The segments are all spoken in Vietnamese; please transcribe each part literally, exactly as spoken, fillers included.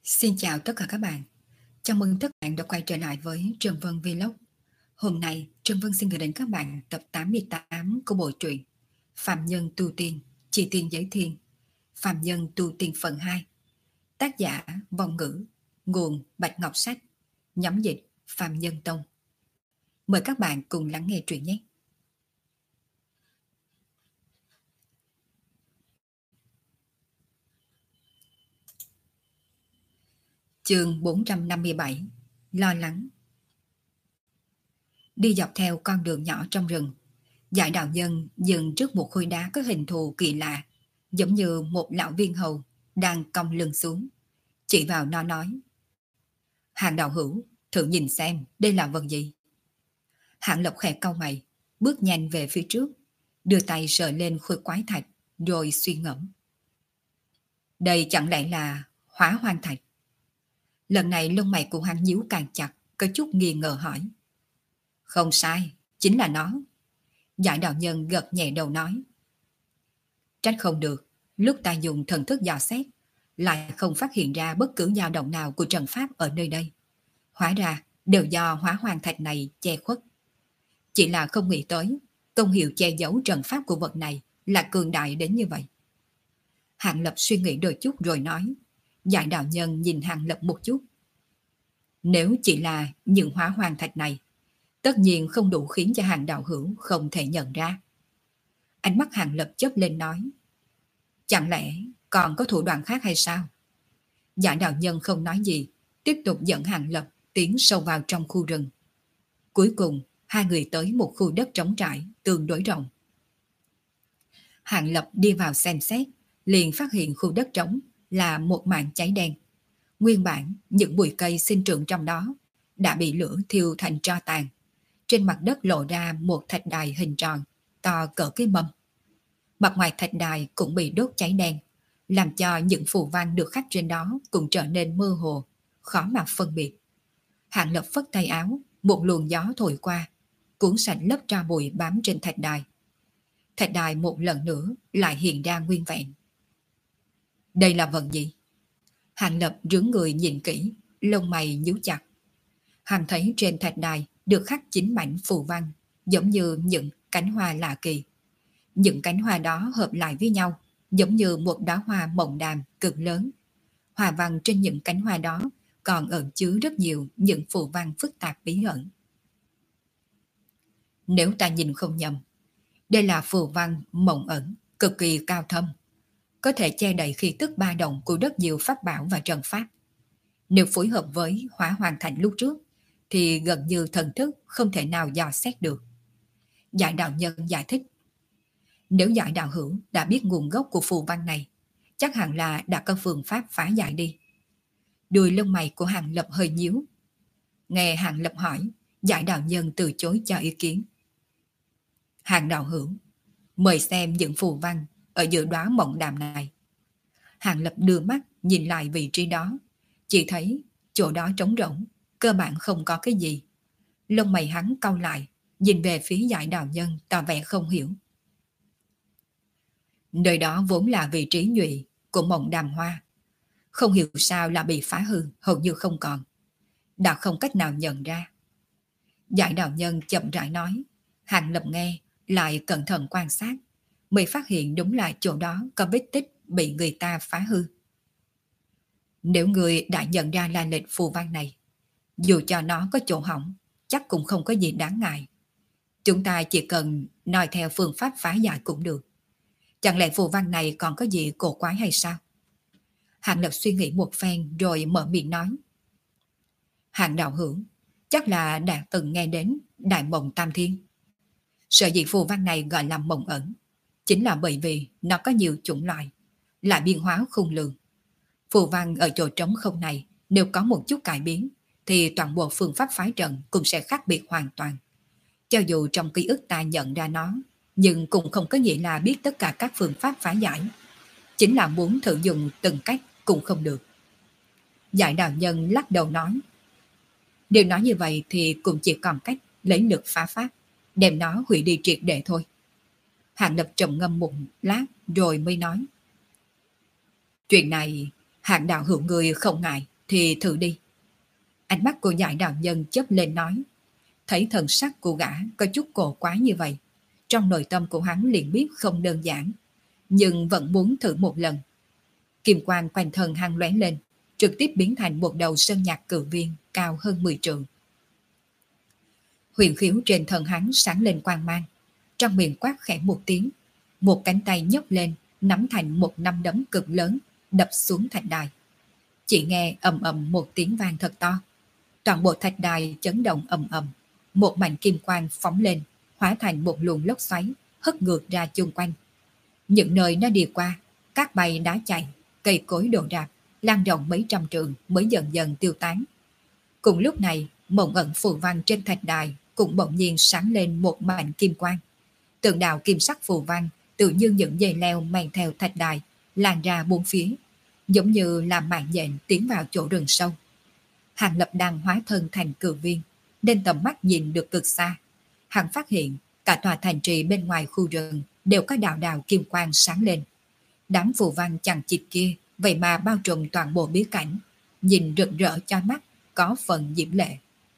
Xin chào tất cả các bạn. Chào mừng tất cả bạn đã quay trở lại với Trần Vân Vlog. Hôm nay, Trần Vân xin gửi đến các bạn tập tám mươi tám của bộ truyện Phạm Nhân Tu Tiên, Chi Tiên Giới Thiên, Phạm Nhân Tu Tiên phần hai. Tác giả Vong Ngữ, nguồn Bạch Ngọc Sách, nhóm dịch Phạm Nhân Tông. Mời các bạn cùng lắng nghe truyện nhé. Chương bốn trăm năm mươi bảy. Lo lắng. Đi dọc theo con đường nhỏ trong rừng, Giải đạo nhân dừng trước một khối đá có hình thù kỳ lạ, giống như một lão viên hầu đang cong lưng xuống, chỉ vào nó nói: Hạng đạo hữu, thử nhìn xem đây là vật gì. Hạng Lập khẽ cau mày, bước nhanh về phía trước, đưa tay sờ lên khối quái thạch, rồi suy ngẫm. Đây chẳng lẽ là Hóa Hoang Thạch? Lần này lông mày của hắn nhíu càng chặt, có chút nghi ngờ hỏi. Không sai, chính là nó. Giải đạo nhân gật nhẹ đầu nói. Trách không được, lúc ta dùng thần thức dò xét, lại không phát hiện ra bất cứ dao động nào của trận pháp ở nơi đây. Hóa ra đều do Hóa Hoang Thạch này che khuất. Chỉ là không nghĩ tới, công hiệu che giấu trận pháp của vật này là cường đại đến như vậy. Hạng Lập suy nghĩ đôi chút rồi nói. Giải đạo nhân nhìn Hạng Lập một chút. Nếu chỉ là những Hóa Hoang Thạch này, tất nhiên không đủ khiến cho Hạng đạo hữu không thể nhận ra. Ánh mắt Hạng Lập chớp lên nói. Chẳng lẽ còn có thủ đoạn khác hay sao? Giải đạo nhân không nói gì, tiếp tục dẫn Hạng Lập tiến sâu vào trong khu rừng. Cuối cùng, hai người tới một khu đất trống trải, tương đối rộng. Hạng Lập đi vào xem xét, liền phát hiện khu đất trống là một mảng cháy đen. Nguyên bản, những bụi cây sinh trưởng trong đó đã bị lửa thiêu thành tro tàn. Trên mặt đất lộ ra một thạch đài hình tròn, to cỡ cái mâm. Mặt ngoài thạch đài cũng bị đốt cháy đen, làm cho những phù văn được khắc trên đó cũng trở nên mơ hồ, khó mà phân biệt. Hạng Lập phất tay áo, một luồng gió thổi qua, cuốn sạch lớp tro bụi bám trên thạch đài. Thạch đài một lần nữa lại hiện ra nguyên vẹn. Đây là vật gì? Hạng Lập rướn người nhìn kỹ, lông mày nhíu chặt. Hắn thấy trên thạch đài được khắc chín mảnh phù văn, giống như những cánh hoa lạ kỳ. Những cánh hoa đó hợp lại với nhau, giống như một đóa hoa mộng đàm cực lớn. Hoa văn trên những cánh hoa đó còn ẩn chứa rất nhiều những phù văn phức tạp bí ẩn. Nếu ta nhìn không nhầm, đây là phù văn mộng ẩn, cực kỳ cao thâm, có thể che đậy khí tức ba động của rất nhiều pháp bảo và trận pháp. Nếu phối hợp với Hóa Hoang Thạch lúc trước, thì gần như thần thức không thể nào dò xét được. Giải đạo nhân giải thích. Nếu giải đạo hữu đã biết nguồn gốc của phù văn này, chắc hẳn là đã có phương pháp phá giải đi. Đuôi lông mày của Hạng Lập hơi nhíu. Nghe Hạng Lập hỏi, giải đạo nhân từ chối cho ý kiến. Hạng đạo hữu, mời xem những phù văn ở giữa đóa mộng đàm này. Hạng Lập đưa mắt nhìn lại vị trí đó, chỉ thấy chỗ đó trống rỗng, cơ bản không có cái gì. Lông mày hắn cau lại, nhìn về phía giải đạo nhân tỏ vẻ không hiểu. Nơi đó vốn là vị trí nhụy của mộng đàm hoa, không hiểu sao là bị phá hư, hầu như không còn, đã không cách nào nhận ra. Giải đạo nhân chậm rãi nói. Hạng Lập nghe lại cẩn thận quan sát, mới phát hiện đúng là chỗ đó có vết tích bị người ta phá hư. Nếu người đã nhận ra là lịch phù văn này, dù cho nó có chỗ hỏng, chắc cũng không có gì đáng ngại. Chúng ta chỉ cần nói theo phương pháp phá giải cũng được. Chẳng lẽ phù văn này còn có gì cổ quái hay sao? Hạng Lập suy nghĩ một phen rồi mở miệng nói. Hạng đạo hữu, chắc là đã từng nghe đến Đại Mộng Tam Thiên. Sở dĩ phù văn này gọi là mộng ẩn, chính là bởi vì nó có nhiều chủng loại, lại biến hóa khôn lường. Phù văn ở chỗ trống không này, nếu có một chút cải biến, thì toàn bộ phương pháp phá trận cũng sẽ khác biệt hoàn toàn. Cho dù trong ký ức ta nhận ra nó, nhưng cũng không có nghĩa là biết tất cả các phương pháp phá giải. Chính là muốn thử dùng từng cách cũng không được. Giải đạo nhân lắc đầu nói. Nếu nói như vậy thì cũng chỉ còn cách lấy lực phá pháp, đem nó hủy đi triệt để thôi. Hạng Lập trầm ngâm một lát rồi mới nói. Chuyện này Hạng đạo hữu người không ngại, thì thử đi. Ánh mắt của Giải đạo nhân chớp lên nói. Thấy thần sắc của gã có chút cổ quái như vậy, trong nội tâm của hắn liền biết không đơn giản, nhưng vẫn muốn thử một lần. Kim quang quanh thân hắn lóe lên, trực tiếp biến thành một đầu sơn nhạc cự viên cao hơn mười trượng. Huyền khiếu trên thân hắn sáng lên quang mang, trong miệng quát khẽ một tiếng, một cánh tay nhấc lên, nắm thành một nắm đấm cực lớn, đập xuống thạch đài. Chỉ nghe ầm ầm một tiếng vang thật to, toàn bộ thạch đài chấn động ầm ầm, một mảnh kim quang phóng lên, hóa thành một luồng lốc xoáy, hất ngược ra chung quanh. Những nơi nó đi qua, cát bay đá chạy, cây cối đổ đạc, lan rộng mấy trăm trượng mới dần dần tiêu tán. Cùng lúc này, mộng ẩn phù văn trên thạch đài cũng bỗng nhiên sáng lên một mảnh kim quang. Tượng đạo kim sắc phù văn tự như những dây leo mang theo thạch đài lan ra bốn phía, giống như làm mạng nhện tiến vào chỗ rừng sâu. Hàng Lập đang hóa thân thành cự viên, nên tầm mắt nhìn được cực xa. Hắn phát hiện cả tòa thành trì bên ngoài khu rừng đều có đạo đạo kim quang sáng lên. Đám phù văn chằng chịt kia vậy mà bao trùm toàn bộ bí cảnh, nhìn rực rỡ cho mắt, có phần diễm lệ.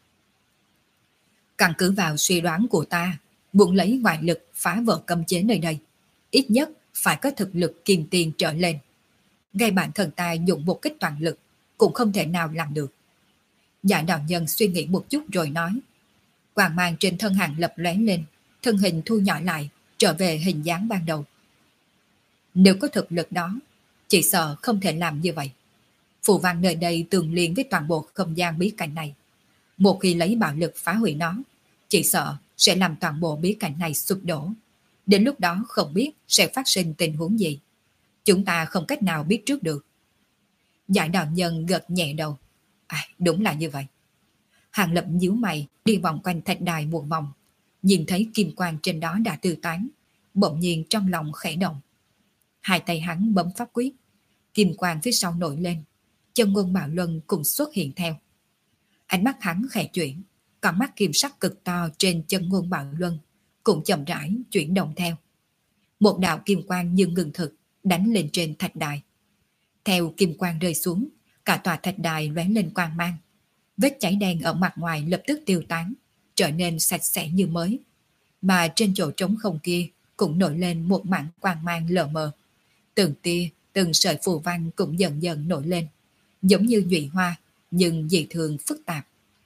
Căn cứ vào suy đoán của ta, muốn lấy ngoại lực phá vỡ cấm chế nơi đây, ít nhất phải có thực lực kim tiền trở lên. Ngay bản thân ta dùng một kích toàn lực cũng không thể nào làm được. Dạ đạo nhân suy nghĩ một chút rồi nói. Quang mang trên thân Hàng Lập lóe lên, thân hình thu nhỏ lại, trở về hình dáng ban đầu. Nếu có thực lực đó, chỉ sợ không thể làm như vậy. Phù văn nơi đây tương liên với toàn bộ không gian bí cảnh này. Một khi lấy bạo lực phá hủy nó, chỉ sợ sẽ làm toàn bộ bí cảnh này sụp đổ. Đến lúc đó không biết sẽ phát sinh tình huống gì. Chúng ta không cách nào biết trước được. Giải đạo nhân gật nhẹ đầu. À, đúng là như vậy. Hàng Lập nhíu mày đi vòng quanh thạch đài một vòng, nhìn thấy kim quang trên đó đã tiêu tán, bỗng nhiên trong lòng khẽ động. Hai tay hắn bấm pháp quyết, kim quang phía sau nổi lên, chân ngôn bạo luân cũng xuất hiện theo. Ánh mắt hắn khẽ chuyển, con mắt kim sắc cực to trên chân ngôn bạo luân cũng chậm rãi chuyển động theo. Một đạo kim quang như ngừng thực đánh lên trên thạch đài. Theo kim quang rơi xuống, cả tòa thạch đài lóe lên quang mang. Vết cháy đen ở mặt ngoài lập tức tiêu tán, trở nên sạch sẽ như mới. Mà trên chỗ trống không kia cũng nổi lên một mảng quang mang lờ mờ. Từng tia, từng sợi phù văn cũng dần dần nổi lên, giống như nhụy hoa, nhưng dị thường phức tạp.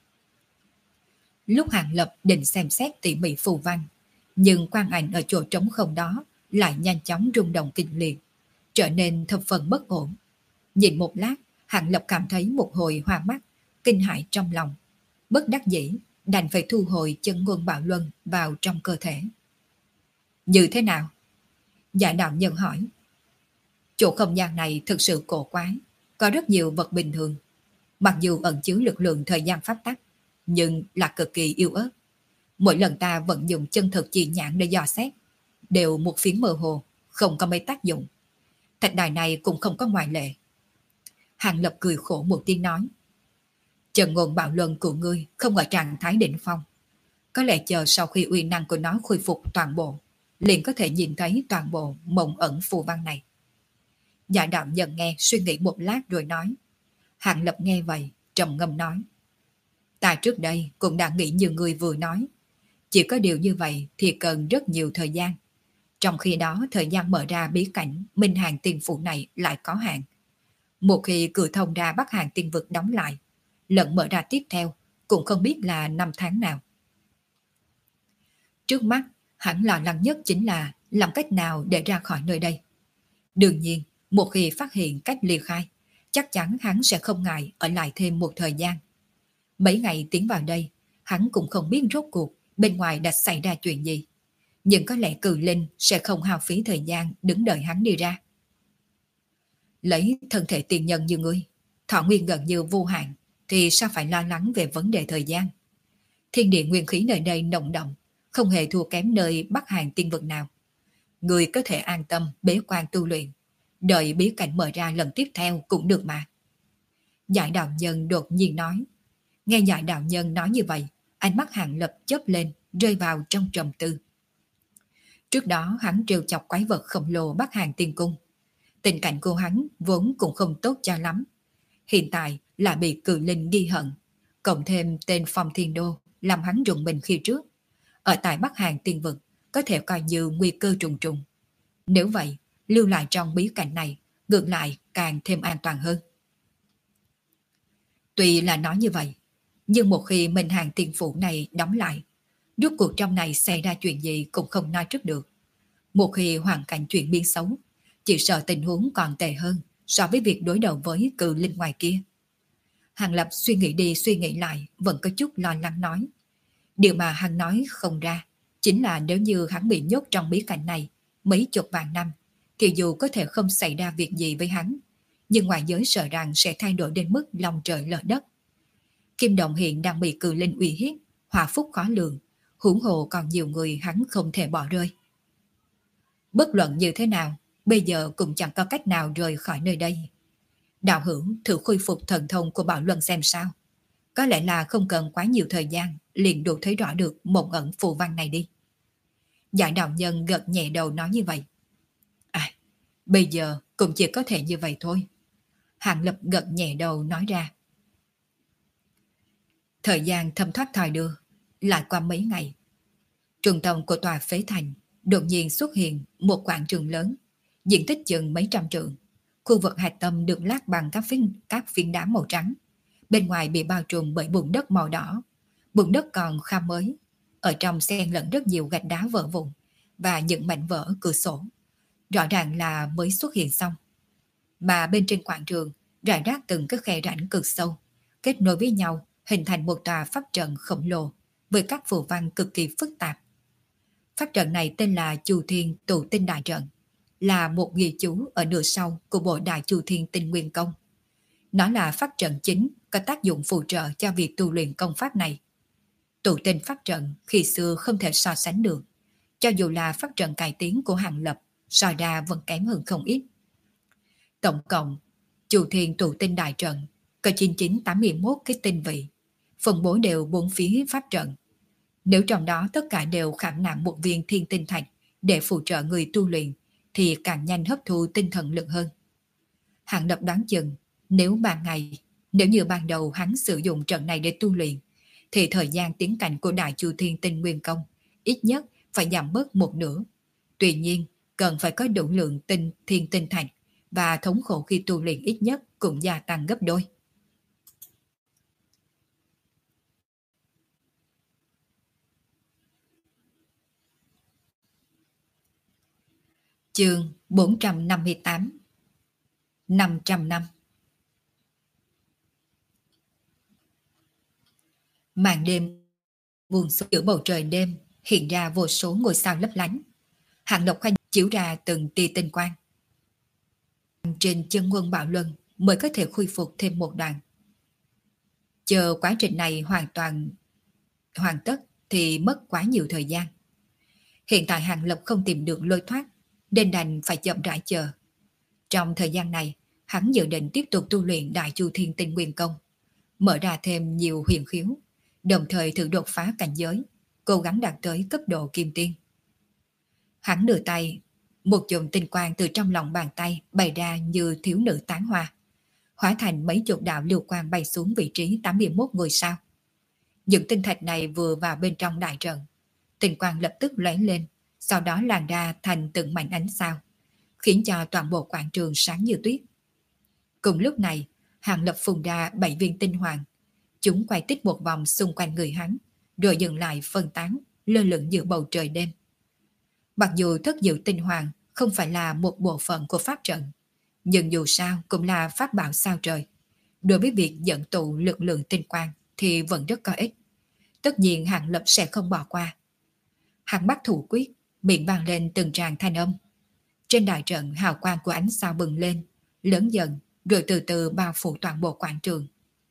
Lúc Hàng Lập định xem xét tỉ mỉ phù văn, nhưng quang ảnh ở chỗ trống không đó lại nhanh chóng rung động kịch liệt, trở nên thập phần bất ổn. Nhìn một lát, Hàng Lập cảm thấy một hồi hoa mắt, kinh hãi trong lòng. Bất đắc dĩ, đành phải thu hồi chân ngôn bạo luân vào trong cơ thể. Như thế nào? Dạ đạo nhân hỏi. Chỗ không gian này thực sự cổ quái, có rất nhiều vật bình thường. Mặc dù ẩn chứa lực lượng thời gian pháp tắc, nhưng là cực kỳ yếu ớt. Mỗi lần ta vận dụng chân thực chi nhãn để dò xét, đều một phiến mơ hồ, không có mấy tác dụng. Thạch đài này cũng không có ngoại lệ. Hàng Lập cười khổ một tiếng nói. Trần ngôn bạo luân của ngươi không ở trạng thái đỉnh phong. Có lẽ chờ sau khi uy năng của nó khôi phục toàn bộ, liền có thể nhìn thấy toàn bộ mộng ẩn phù văn này. Dạ đạo nhân nghe suy nghĩ một lát rồi nói. Hàng Lập nghe vậy, trầm ngâm nói. Ta trước đây cũng đã nghĩ như người vừa nói. Chỉ có điều như vậy thì cần rất nhiều thời gian. Trong khi đó thời gian mở ra bí cảnh Minh Hàng Tiên Phủ này lại có hạn. Một khi cửa thông ra Bắc Hàng Tiên Vực đóng lại, lần mở ra tiếp theo cũng không biết là năm tháng nào. Trước mắt, hắn lo lắng nhất chính là làm cách nào để ra khỏi nơi đây. Đương nhiên, một khi phát hiện cách ly khai, chắc chắn hắn sẽ không ngại ở lại thêm một thời gian. Mấy ngày tiến vào đây, hắn cũng không biết rốt cuộc bên ngoài đã xảy ra chuyện gì. Nhưng có lẽ Cừ Linh sẽ không hao phí thời gian đứng đợi hắn đi ra. Lấy thân thể tiền nhân như ngươi, thọ nguyên gần như vô hạn, thì sao phải lo lắng về vấn đề thời gian. Thiên địa nguyên khí nơi đây nồng đậm, không hề thua kém nơi Bắc Hàng Tiên Vực nào. Ngươi có thể an tâm bế quan tu luyện, đợi bí cảnh mở ra lần tiếp theo cũng được mà. Giải đạo nhân đột nhiên nói. Nghe giải đạo nhân nói như vậy, ánh mắt Hàng Lập chớp lên, rơi vào trong trầm tư. Trước đó hắn trêu chọc quái vật khổng lồ Bắc Hàng Tiên Cung. Tình cảnh của hắn vốn cũng không tốt cho lắm. Hiện tại là bị cự linh ghi hận, cộng thêm tên Phong Thiên Đô làm hắn rùng mình khi trước. Ở tại Bắc Hàn tiên vực có thể coi như nguy cơ trùng trùng. Nếu vậy, lưu lại trong bí cảnh này ngược lại càng thêm an toàn hơn. Tuy là nói như vậy, nhưng một khi Minh Hàng tiên phủ này đóng lại, rốt cuộc trong này xảy ra chuyện gì cũng không nói trước được. Một khi hoàn cảnh chuyển biến xấu, chỉ sợ tình huống còn tệ hơn so với việc đối đầu với cự linh ngoài kia. Hàng Lập suy nghĩ đi suy nghĩ lại vẫn có chút lo lắng nói. Điều mà hắn nói không ra chính là nếu như hắn bị nhốt trong bí cảnh này mấy chục vạn năm, thì dù có thể không xảy ra việc gì với hắn, nhưng ngoại giới sợ rằng sẽ thay đổi đến mức lòng trời lở đất. Kim Đồng hiện đang bị cự linh uy hiếp, họa phúc khó lường, huống hồ còn nhiều người hắn không thể bỏ rơi. Bất luận như thế nào, bây giờ cũng chẳng có cách nào rời khỏi nơi đây. Đạo hữu thử khôi phục thần thông của Bảo Luân xem sao. Có lẽ là không cần quá nhiều thời gian liền đủ thấy rõ được một ẩn phù văn này đi. Giải đạo nhân gật nhẹ đầu nói như vậy. À, bây giờ cũng chỉ có thể như vậy thôi. Hàng Lập gật nhẹ đầu nói ra. Thời gian thấm thoát thời đưa, lại qua mấy ngày. Trung tâm của tòa phế thành đột nhiên xuất hiện một quảng trường lớn, diện tích chừng mấy trăm trượng. Khu vực hạch tâm được lát bằng các phiến, các phiến đá màu trắng. Bên ngoài bị bao trùm bởi bùn đất màu đỏ. Bùn đất còn khá mới. Ở trong xen lẫn rất nhiều gạch đá vỡ vụn và những mảnh vỡ cửa sổ. Rõ ràng là mới xuất hiện xong. Mà bên trên quảng trường rải rác từng cái khe rãnh cực sâu, kết nối với nhau hình thành một tòa pháp trận khổng lồ với các phù văn cực kỳ phức tạp. Pháp trận này tên là Chu Thiên Tụ Tinh Đại Trận, là một ghi chú ở nửa sau của bộ Đại Chu Thiên Tinh Nguyên Công. Nó là pháp trận chính có tác dụng phụ trợ cho việc tu luyện công pháp này. Tụ tinh pháp trận khi xưa không thể so sánh được, cho dù là pháp trận cải tiến của Hàng Lập, so ra vẫn kém hơn không ít. Tổng cộng, Chu Thiên Tụ Tinh Đại Trận có chín nghìn chín trăm tám mươi mốt cái tinh vị, phân bố đều bốn phía pháp trận. Nếu trong đó tất cả đều khảm nạm một viên thiên tinh thạch để phụ trợ người tu luyện, thì càng nhanh hấp thu tinh thần lực hơn. Hàng Lập đoán chừng, nếu ban ngày, nếu như ban đầu hắn sử dụng trận này để tu luyện, thì thời gian tiến cảnh của Đại Chu Thiên Tinh Nguyên Công ít nhất phải giảm bớt một nửa. Tuy nhiên, cần phải có đủ lượng tinh thiên tinh thạch và thống khổ khi tu luyện ít nhất cũng gia tăng gấp đôi. Chương bốn trăm năm mươi tám. năm trăm năm. Màn đêm buông xuống giữa bầu trời đêm, hiện ra vô số ngôi sao lấp lánh. Hàng Lập khoanh chiếu ra từng tia tinh quang. Trên chân quân Bảo Luân mới có thể khôi phục thêm một đoạn. Chờ quá trình này hoàn toàn hoàn tất thì mất quá nhiều thời gian. Hiện tại Hàng Lập không tìm được lối thoát, nên đành phải chậm rãi chờ. Trong thời gian này, hắn dự định tiếp tục tu luyện Đại Chu Thiên Tinh Nguyên Công, mở ra thêm nhiều huyền khiếu, đồng thời thử đột phá cảnh giới, cố gắng đạt tới cấp độ kim tiên. Hắn đưa tay, một chùm tinh quang từ trong lòng bàn tay bày ra như thiếu nữ tán hoa, hóa thành mấy chục đạo lưu quang bay xuống vị trí tám mươi mốt ngôi sao. Những tinh thạch này vừa vào bên trong đại trận, tinh quang lập tức lóe lên, sau đó lan ra thành từng mảnh ánh sao, khiến cho toàn bộ quảng trường sáng như tuyết. Cùng lúc này, Hàng Lập phun ra bảy viên tinh hoàng, chúng quay tích một vòng xung quanh người hắn, rồi dừng lại phân tán, lơ lửng giữa bầu trời đêm. Mặc dù thất diệu tinh hoàng không phải là một bộ phận của pháp trận, nhưng dù sao cũng là pháp bảo sao trời. Đối với việc dẫn tụ lực lượng tinh quang thì vẫn rất có ích. Tất nhiên Hàng Lập sẽ không bỏ qua. Hắn bắt thủ quyết, miệng vang lên từng tràng thanh âm. Trên đại trận hào quang của ánh sao bừng lên, lớn dần, rồi từ từ bao phủ toàn bộ quảng trường.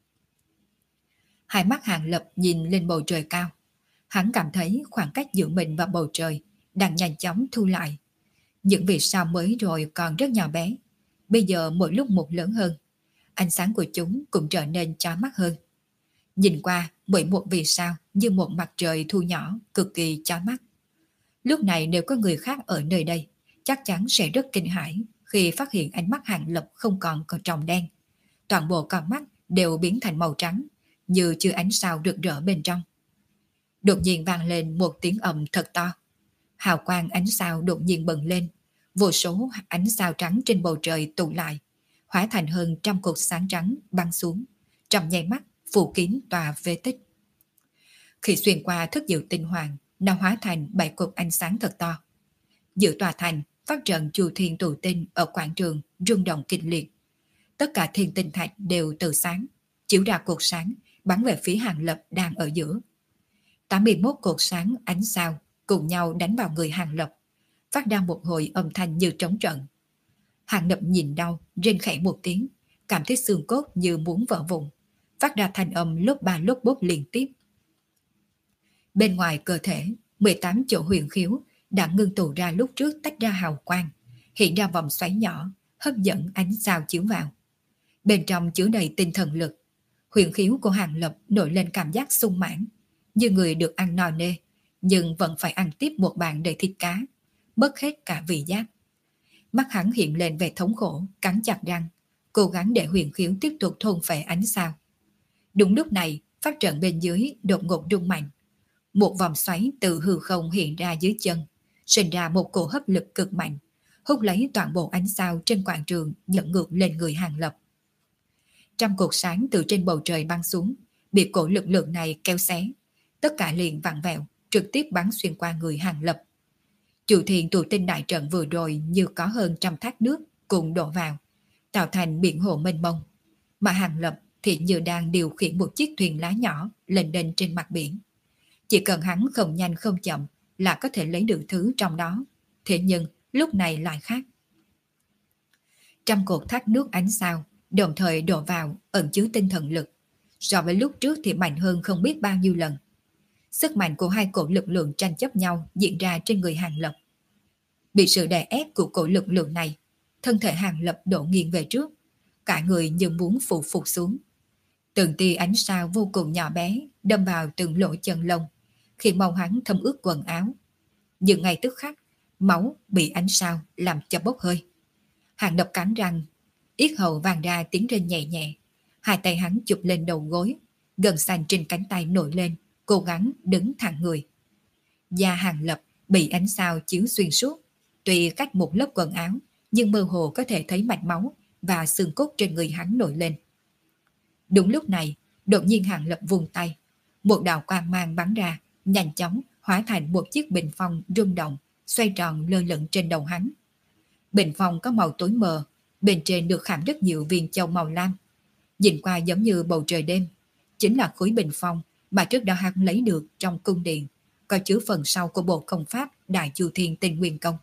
Hai mắt Hàng Lập nhìn lên bầu trời cao. Hắn cảm thấy khoảng cách giữa mình và bầu trời đang nhanh chóng thu lại. Những vì sao mới rồi còn rất nhỏ bé, bây giờ mỗi lúc một lớn hơn. Ánh sáng của chúng cũng trở nên chói mắt hơn. Nhìn qua, mỗi một vì sao như một mặt trời thu nhỏ, cực kỳ chói mắt. Lúc này nếu có người khác ở nơi đây, chắc chắn sẽ rất kinh hãi khi phát hiện ánh mắt Hàng Lập không còn còn tròng đen. Toàn bộ con mắt đều biến thành màu trắng, như chưa ánh sao rực rỡ bên trong. Đột nhiên vang lên một tiếng ầm thật to. Hào quang ánh sao đột nhiên bừng lên, vô số ánh sao trắng trên bầu trời tụ lại, hóa thành hơn trăm cột sáng trắng băng xuống, trong nháy mắt phủ kín tòa phế tích. Khi xuyên qua thức diệu tinh hoàng, nó hóa thành bảy cột ánh sáng thật to. Giữa tòa thành, phát trận chùa thiên tụ tinh ở quảng trường rung động kịch liệt. Tất cả thiên tinh thạch đều từ sáng, chiếu ra cột sáng bắn về phía Hàng Lập đang ở giữa. tám mươi mốt cột sáng ánh sao cùng nhau đánh vào người Hàng Lập, phát ra một hồi âm thanh như trống trận. Hàng Lập nhìn đau, rên khẽ một tiếng, cảm thấy xương cốt như muốn vỡ vụn, phát ra thanh âm lốp ba lốp bốp liên tiếp. Bên ngoài cơ thể, mười tám chỗ huyền khiếu đã ngưng tụ ra lúc trước tách ra hào quang, hiện ra vòng xoáy nhỏ, hấp dẫn ánh sao chiếu vào. Bên trong chứa đầy tinh thần lực, huyền khiếu của Hàng Lập nổi lên cảm giác sung mãn, như người được ăn no nê, nhưng vẫn phải ăn tiếp một bàn đầy thịt cá, mất hết cả vị giác. Mắt hắn hiện lên vẻ thống khổ, cắn chặt răng, cố gắng để huyền khiếu tiếp tục thôn phệ ánh sao. Đúng lúc này, phát trận bên dưới đột ngột rung mạnh. Một vòng xoáy từ hư không hiện ra dưới chân, sinh ra một cổ hấp lực cực mạnh, hút lấy toàn bộ ánh sao trên quảng trường dẫn ngược lên người Hàng Lập. Trăm cột sáng từ trên bầu trời băng xuống, bị cổ lực lượng này kéo xé, tất cả liền vặn vẹo, trực tiếp bắn xuyên qua người Hàng Lập. Chủ thiền tụ tinh đại trận vừa rồi như có hơn trăm thác nước cùng đổ vào, tạo thành biển hồ mênh mông, mà Hàng Lập thì như đang điều khiển một chiếc thuyền lá nhỏ lên đên trên mặt biển. Chỉ cần hắn không nhanh không chậm là có thể lấy được thứ trong đó, thế nhưng lúc này lại khác. Trăm cột thác nước ánh sao đồng thời đổ vào ẩn chứa tinh thần lực, so với lúc trước thì mạnh hơn không biết bao nhiêu lần. Sức mạnh của hai cổ lực lượng tranh chấp nhau diễn ra trên người Hàng Lập. Bị sự đè ép của cổ lực lượng này, thân thể Hàng Lập đổ nghiêng về trước, cả người như muốn phụ phục xuống. Từng tia ánh sao vô cùng nhỏ bé đâm vào từng lỗ chân lông, khi màu hắn thấm ướt quần áo. Nhưng ngay tức khắc, máu bị ánh sao làm cho bốc hơi. Hàng Lập cắn răng, yết hầu vang ra tiếng rên nhẹ nhẹ, hai tay hắn chụp lên đầu gối, gân xanh trên cánh tay nổi lên, cố gắng đứng thẳng người. Da Hàng Lập bị ánh sao chiếu xuyên suốt, tuy cách một lớp quần áo, nhưng mơ hồ có thể thấy mạch máu và xương cốt trên người hắn nổi lên. Đúng lúc này, đột nhiên Hàng Lập vùng tay, một đạo quang mang bắn ra, nhanh chóng hóa thành một chiếc bình phong rung động, xoay tròn lơ lửng trên đầu hắn. Bình phong có màu tối mờ, bên trên được khảm rất nhiều viên châu màu lam, nhìn qua giống như bầu trời đêm. Chính là khối bình phong mà trước đó hắn lấy được trong cung điện, có chứa phần sau của bộ công pháp Đại Chu Thiên Tinh Nguyên Công.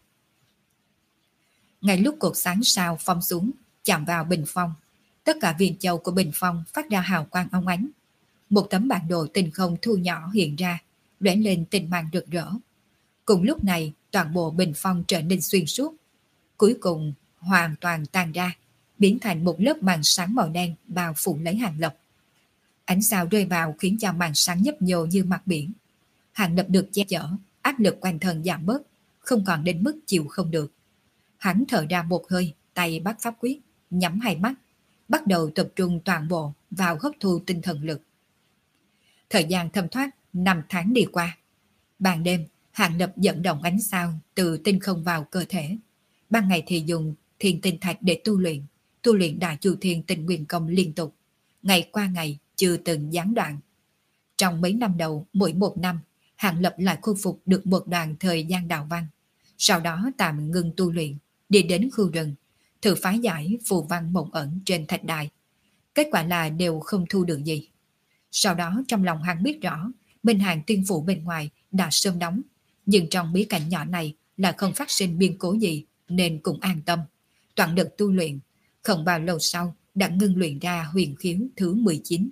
Ngay lúc cột sáng sao phong xuống, chạm vào bình phong, tất cả viên châu của bình phong phát ra hào quang óng ánh. Một tấm bản đồ tinh không thu nhỏ hiện ra, lóe lên tinh mang rực rỡ. Cùng lúc này, toàn bộ bình phong trở nên xuyên suốt, cuối cùng hoàn toàn tan ra, biến thành một lớp màn sáng màu đen bao phủ lấy Hàng Lập. Ánh sao rơi vào khiến cho màn sáng nhấp nhô như mặt biển. Hàng Lập được che chở, áp lực quanh thân giảm bớt, không còn đến mức chịu không được. Hắn thở ra một hơi, tay bắt pháp quyết, nhắm hai mắt, bắt đầu tập trung toàn bộ vào hấp thu tinh thần lực. Thời gian thấm thoát, năm tháng đi qua. Ban đêm, Hàng Lập dẫn động ánh sao từ tinh không vào cơ thể. Ban ngày thì dùng thiên tinh thạch để tu luyện, tu luyện Đại Chu Thiên Tinh Nguyên Công liên tục, ngày qua ngày chưa từng gián đoạn. Trong mấy năm đầu, mỗi một năm, Hàng Lập lại khôi phục được một đoạn thời gian đạo văn. Sau đó tạm ngừng tu luyện, đi đến khu rừng, thử phá giải phù văn mộng ẩn trên thạch đài. Kết quả là đều không thu được gì. Sau đó trong lòng hắn biết rõ, Minh Hàng tiên phủ bên ngoài đã sớm đóng, nhưng trong bí cảnh nhỏ này là không phát sinh biến cố gì, nên cũng an tâm, toàn lực tu luyện. Không bao lâu sau đã ngưng luyện ra huyền khiếu thứ mười chín.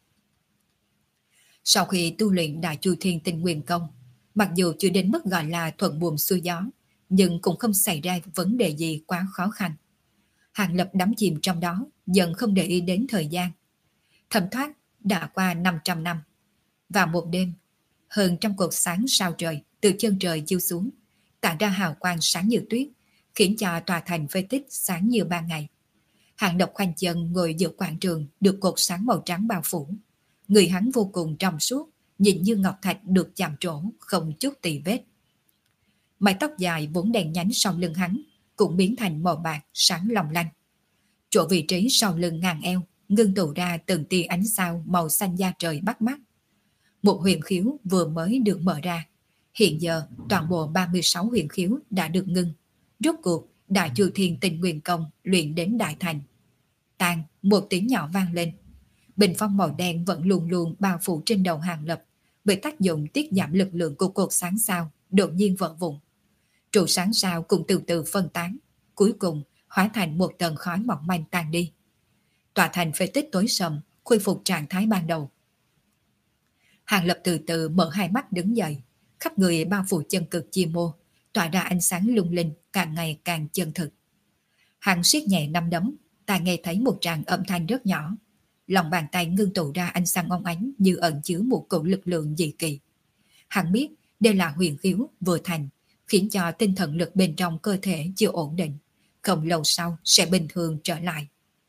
Sau khi tu luyện Đại Chu Thiên Tinh Nguyên Công, mặc dù chưa đến mức gọi là thuận buồm xuôi gió, nhưng cũng không xảy ra vấn đề gì quá khó khăn. Hàng Lập đắm chìm trong đó, dần không để ý đến thời gian. Thấm thoát đã qua năm trăm năm. Vào một đêm, hơn trăm cột sáng sao trời từ chân trời chiếu xuống, tản ra hào quang sáng như tuyết, khiến cho tòa thành phế tích sáng như ban ngày. Hàng Lập khoanh chân ngồi giữa quảng trường được cột sáng màu trắng bao phủ. Người hắn vô cùng trong suốt, nhìn như ngọc thạch được chạm trổ, không chút tì vết. Mái tóc dài vốn đen nhánh sau lưng hắn cũng biến thành màu bạc sáng long lanh. Chỗ vị trí sau lưng ngang eo ngưng tụ ra từng tia ánh sao màu xanh da trời bắt mắt. Một huyền khiếu vừa mới được mở ra. Hiện giờ toàn bộ ba mươi sáu huyền khiếu đã được ngưng. Rốt cuộc Đại Chu Thiên Tinh Nguyên Công luyện đến đại thành. Tàn, một tiếng nhỏ vang lên. Bình phong màu đen vẫn luôn luôn bao phủ trên đầu Hàng Lập, bởi tác dụng tiết giảm lực lượng của cột sáng sao đột nhiên vỡ vụn. Trụ sáng sao cũng từ từ phân tán, cuối cùng hóa thành một tầng khói mỏng manh tan đi. Tòa thành phế tích tối sầm, khôi phục trạng thái ban đầu. Hàng Lập từ từ mở hai mắt đứng dậy, khắp người bao phủ chân cực chi mô, tỏa ra ánh sáng lung linh càng ngày càng chân thực. Hàng siết nhẹ năm đấm, ta nghe thấy một tràng âm thanh rất nhỏ. Lòng bàn tay ngưng tụ ra ánh sáng óng ánh như ẩn chứa một cỗ lực lượng dị kỳ. Hắn biết đây là huyền khiếu vừa thành, khiến cho tinh thần lực bên trong cơ thể chưa ổn định, không lâu sau sẽ bình thường trở lại.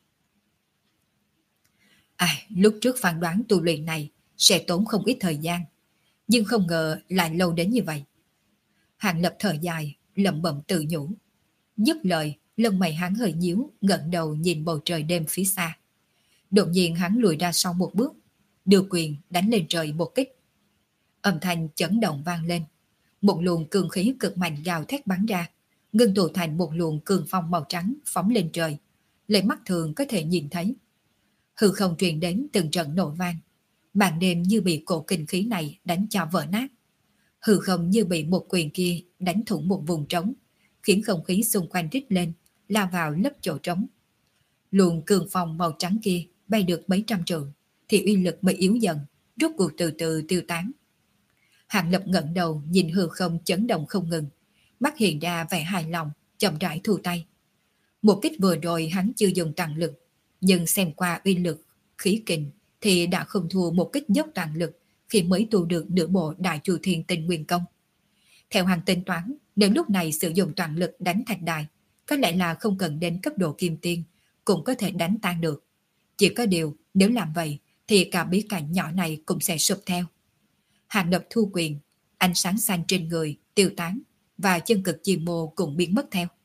À, lúc trước phán đoán tu luyện này sẽ tốn không ít thời gian, nhưng không ngờ lại lâu đến như vậy. Hàng Lập thở dài, lẩm bẩm tự nhủ. Dứt lời, lông mày hắn hơi nhíu, ngẩng đầu nhìn bầu trời đêm phía xa. Đột nhiên hắn lùi ra sau một bước, đưa quyền đánh lên trời một kích. Âm thanh chấn động vang lên, một luồng cường khí cực mạnh gào thét bắn ra, ngưng tụ thành một luồng cường phong màu trắng phóng lên trời, lấy mắt thường có thể nhìn thấy. Hư không truyền đến từng trận nổ vang, màn đêm như bị cổ kinh khí này đánh cho vỡ nát. Hư không như bị một quyền kia đánh thủng một vùng trống, khiến không khí xung quanh rít lên, lao vào lấp chỗ trống. Luồng cường phong màu trắng kia bay được mấy trăm trượng, thì uy lực mới yếu dần, rốt cuộc từ từ tiêu tán. Hàng Lập ngẩng đầu nhìn hư không chấn động không ngừng, mắt hiện ra vẻ hài lòng, chậm rãi thu tay. Một kích vừa rồi hắn chưa dùng toàn lực, nhưng xem qua uy lực, khí kình thì đã không thua một kích dốc toàn lực khi mới tu được nửa bộ Đại Chu Thiên Tinh Nguyên Công. Theo hắn tính toán, nếu lúc này sử dụng toàn lực đánh thạch đài, có lẽ là không cần đến cấp độ kim tiên, cũng có thể đánh tan được. Chỉ có điều, nếu làm vậy, thì cả bí cảnh nhỏ này cũng sẽ sụp theo. Hàng Lập thu quyền, ánh sáng xanh trên người tiêu tán, và chân cực chi mô cũng biến mất theo.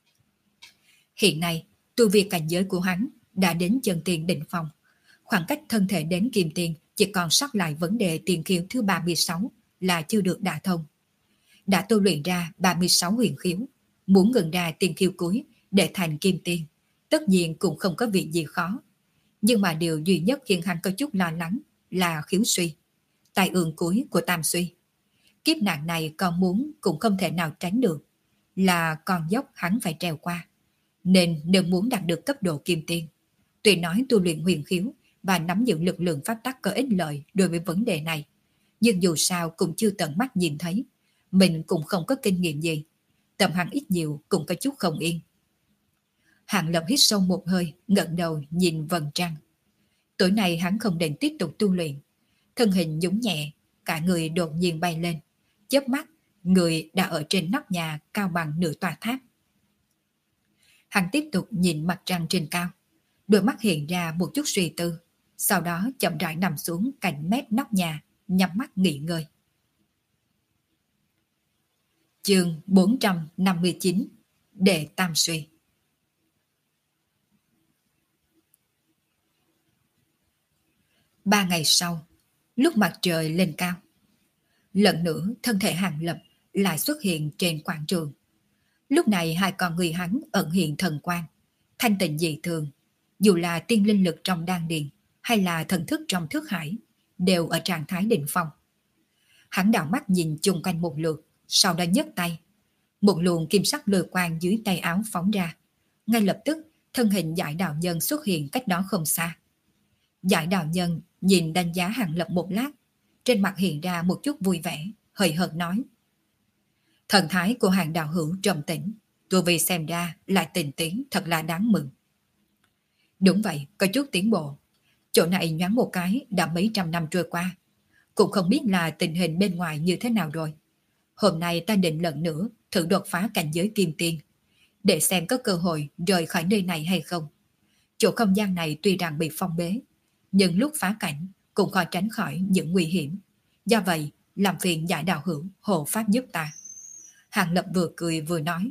Hiện nay, tu vi cảnh giới của hắn đã đến chân tiền đỉnh phong. Khoảng cách thân thể đến kim tiền chỉ còn sót lại vấn đề tiền khiếu thứ ba mươi sáu là chưa được đả thông. Đã tu luyện ra ba mươi sáu huyền khiếu, muốn ngừng ra tiền khiếu cuối để thành kim tiên, tất nhiên cũng không có việc gì khó. Nhưng mà điều duy nhất khiến hắn có chút lo lắng là khiếu suy, tai ương cuối của tam suy. Kiếp nạn này còn muốn cũng không thể nào tránh được, là con dốc hắn phải trèo qua. Nên nếu muốn đạt được cấp độ kim tiên, tuy nói tu luyện huyền khiếu và nắm giữ lực lượng pháp tắc có ích lợi đối với vấn đề này, nhưng dù sao cũng chưa tận mắt nhìn thấy, mình cũng không có kinh nghiệm gì, tâm hắn ít nhiều cũng có chút không yên. Hàng Lập hít sâu một hơi, ngẩng đầu nhìn vầng trăng. Tối nay hắn không định tiếp tục tu luyện, thân hình nhún nhẹ, cả người đột nhiên bay lên, chớp mắt, người đã ở trên nóc nhà cao bằng nửa tòa tháp. Hắn tiếp tục nhìn mặt trăng trên cao, đôi mắt hiện ra một chút suy tư, sau đó chậm rãi nằm xuống cạnh mép nóc nhà, nhắm mắt nghỉ ngơi. Chương bốn trăm năm mươi chín, Đệ Tam Suy. Ba ngày sau, lúc mặt trời lên cao, lần nữa thân thể Hàng Lập lại xuất hiện trên quảng trường. Lúc này hai con người hắn ẩn hiện thần quang, thanh tịnh dị thường, dù là tiên linh lực trong đan điền hay là thần thức trong thức hải, đều ở trạng thái đỉnh phong. Hắn đảo mắt nhìn chung quanh một lượt, sau đó nhấc tay. Một luồng kim sắc lôi quang dưới tay áo phóng ra. Ngay lập tức, thân hình Giải Đạo Nhân xuất hiện cách đó không xa. Giải Đạo Nhân nhìn đánh giá Hàng Lập một lát, trên mặt hiện ra một chút vui vẻ, hời hợt nói. Thần thái của Hàng đạo hữu trầm tĩnh, tôi vì xem ra lại tình tiến thật là đáng mừng. Đúng vậy, có chút tiến bộ. Chỗ này nhoáng một cái đã mấy trăm năm trôi qua, cũng không biết là tình hình bên ngoài như thế nào rồi. Hôm nay ta định lần nữa thử đột phá cảnh giới kim tiên, để xem có cơ hội rời khỏi nơi này hay không. Chỗ không gian này tuy rằng bị phong bế, nhưng lúc phá cảnh cũng khó tránh khỏi những nguy hiểm. Do vậy, làm phiền Giải đạo hữu hộ pháp giúp ta. Hàng Lập vừa cười vừa nói.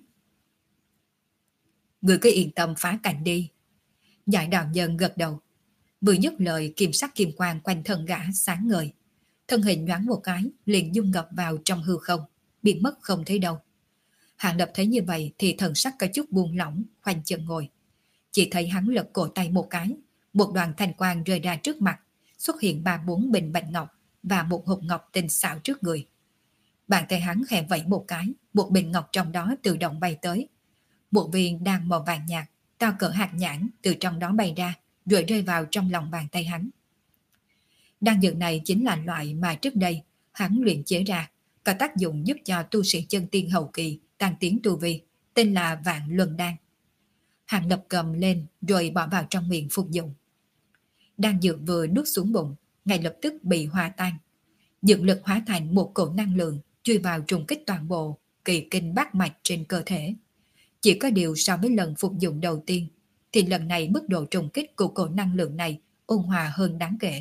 Người cứ yên tâm phá cảnh đi. Giải đạo nhân gật đầu. Vừa dứt lời, kim sắc kim quang quanh thân gã sáng ngời. Thân hình nhoáng một cái, liền dung ngập vào trong hư không, biến mất không thấy đâu. Hàng Lập thấy như vậy thì thần sắc có chút buông lỏng, khoanh chân ngồi. Chỉ thấy hắn lật cổ tay một cái, một đoàn thanh quang rơi ra trước mặt, xuất hiện ba bốn bình bạch ngọc và một hộp ngọc tinh xảo trước người. Bàn tay hắn khẽ vẫy một cái, một bình ngọc trong đó tự động bay tới. Một viên đan màu vàng nhạt, to cỡ hạt nhãn từ trong đó bay ra, rồi rơi vào trong lòng bàn tay hắn. Đan dược này chính là loại mà trước đây hắn luyện chế ra, có tác dụng giúp cho tu sĩ chân tiên hậu kỳ tăng tiến tu vi, tên là Vạn Luân Đan. Hàng Lập cầm lên rồi bỏ vào trong miệng phục dụng. Đan dược vừa nuốt xuống bụng, ngay lập tức bị hòa tan. Dược lực hóa thành một cổ năng lượng chui vào trùng kích toàn bộ kỳ kinh bát mạch trên cơ thể. Chỉ có điều so với lần phục dụng đầu tiên, thì lần này mức độ trùng kích của cổ năng lượng này ôn hòa hơn đáng kể.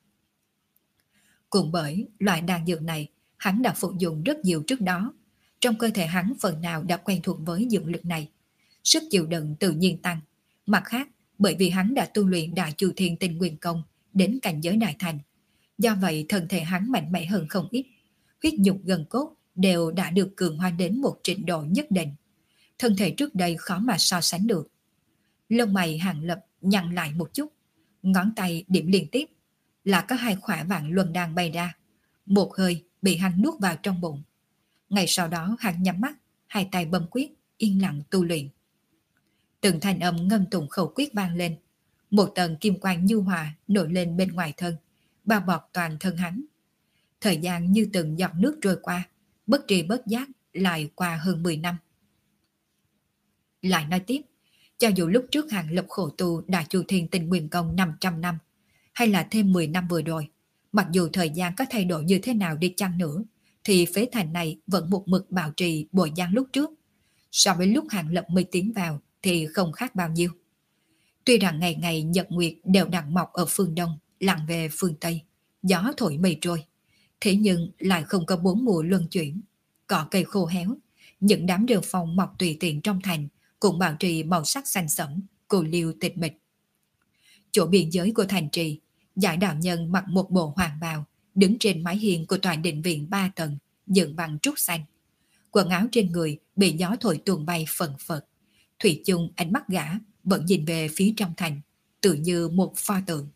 Cùng bởi loại đan dược này, hắn đã phục dụng rất nhiều trước đó. Trong cơ thể hắn phần nào đã quen thuộc với dược lực này. Sức chịu đựng tự nhiên tăng. Mặt khác, bởi vì hắn đã tu luyện Đại Chu Thiên Tinh Nguyên Công đến cảnh giới đại thành. Do vậy thân thể hắn mạnh mẽ hơn không ít. Huyết nhục gần cốt đều đã được cường hóa đến một trình độ nhất định. Thân thể trước đây khó mà so sánh được. Lông mày Hàng Lập nhăn lại một chút. Ngón tay điểm liên tiếp. Là có hai khỏa vạn luân đan bay ra. Một hơi bị hắn nuốt vào trong bụng. Ngày sau đó hắn nhắm mắt, hai tay bấm quyết, yên lặng tu luyện. Từng thanh âm ngâm tụng khẩu quyết vang lên. Một tầng kim quang nhu hòa nổi lên bên ngoài thân, bao bọc toàn thân hắn. Thời gian như từng giọt nước trôi qua, bất tri bất giác lại qua hơn mười năm. Lại nói tiếp, cho dù lúc trước Hàng Lập khổ tu Đại Chu Thiên Tinh Nguyên Công năm trăm năm, hay là thêm mười năm vừa rồi, mặc dù thời gian có thay đổi như thế nào đi chăng nữa, thì phế thành này vẫn một mực bảo trì bộ dáng lúc trước. So với lúc Hàng Lập mới tiến vào thì không khác bao nhiêu. Tuy rằng ngày ngày nhật nguyệt đều đặn mọc ở phương Đông, lặn về phương Tây, gió thổi mây trôi, thế nhưng lại không có bốn mùa luân chuyển. Cỏ cây khô héo, những đám rêu phong mọc tùy tiện trong thành cũng bảo trì màu sắc xanh sẫm, cô liêu tịch mịch. Chỗ biên giới của thành trì, Giải đạo nhân mặc một bộ hoàng bào, đứng trên mái hiên của tòa định viện ba tầng, dựng bằng trúc xanh. Quần áo trên người bị gió thổi tuôn bay phần phật. Thủy chung ánh mắt gã vẫn nhìn về phía trong thành, tự như một pho tượng.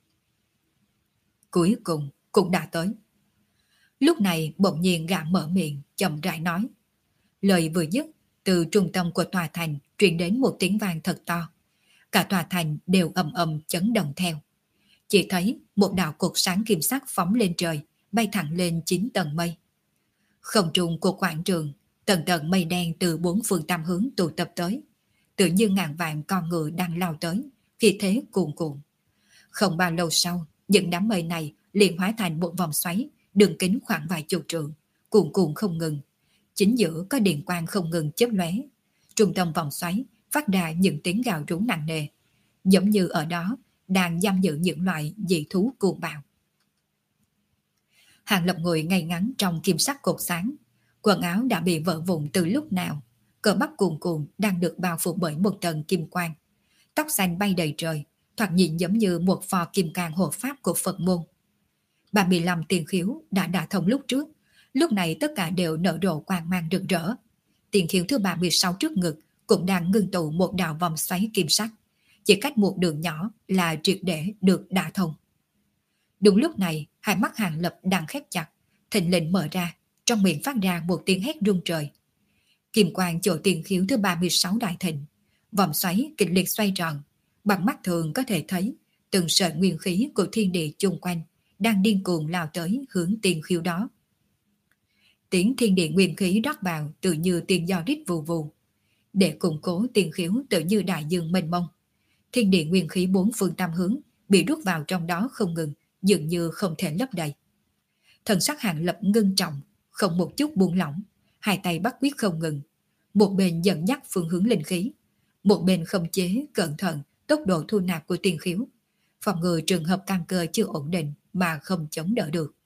Cuối cùng cũng đã tới. Lúc này bỗng nhiên gã mở miệng, chậm rãi nói. Lời vừa dứt, từ trung tâm của tòa thành truyền đến một tiếng vang thật to. Cả tòa thành đều ầm ầm chấn động theo. Chỉ thấy một đạo cột sáng kim sắc phóng lên trời, bay thẳng lên chín tầng mây. Không trung của quảng trường, tầng tầng mây đen từ bốn phương tám hướng tụ tập tới, tự như ngàn vạn con ngựa đang lao tới, khi thế cuồn cuộn. Không bao lâu sau, những đám mây này liền hóa thành một vòng xoáy, đường kính khoảng vài chục trượng, cuồn cuộn không ngừng. Chính giữa có điện quang không ngừng chớp lóe. Trung tâm vòng xoáy phát ra những tiếng gào rú nặng nề, giống như ở đó đang giam giữ những loại dị thú cuồng bạo. Hàng Lập ngồi ngay ngắn trong kim sắc cột sáng, quần áo đã bị vỡ vụn từ lúc nào, cơ bắp cuồn cuộn đang được bao phủ bởi một tầng kim quang. Tóc xanh bay đầy trời, thoạt nhìn giống như một phò kim cang hộ pháp của Phật môn. ba mươi lăm tiền khiếu đã đả thông lúc trước, lúc này tất cả đều nở rộ quang mang rực rỡ. Tiền khiếu thứ ba mươi sáu trước ngực cũng đang ngưng tụ một đạo vòng xoáy kim sắc, chỉ cách một đường nhỏ là triệt để được đả thông. Đúng lúc này, hai mắt Hàng Lập đang khép chặt, thình lình mở ra, trong miệng phát ra một tiếng hét rung trời. Kim quang chỗ tiền khiếu thứ ba mươi sáu đại thịnh, vòng xoáy kịch liệt xoay tròn, bằng mắt thường có thể thấy từng sợi nguyên khí của thiên địa chung quanh đang điên cuồng lao tới hướng tiền khiếu đó. Tiếng thiên địa nguyên khí rót vào tự như tiếng gió rít vù vù. Để củng cố tiền khiếu tự như đại dương mênh mông, thiên địa nguyên khí bốn phương tám hướng bị rút vào trong đó không ngừng, dường như không thể lấp đầy. Thần sắc Hàng Lập ngưng trọng, không một chút buông lỏng, hai tay bắt quyết không ngừng, một bên dẫn dắt phương hướng linh khí, một bên khống chế cẩn thận tốc độ thu nạp của tiên khiếu, phòng ngừa trường hợp căn cơ chưa ổn định mà không chống đỡ được.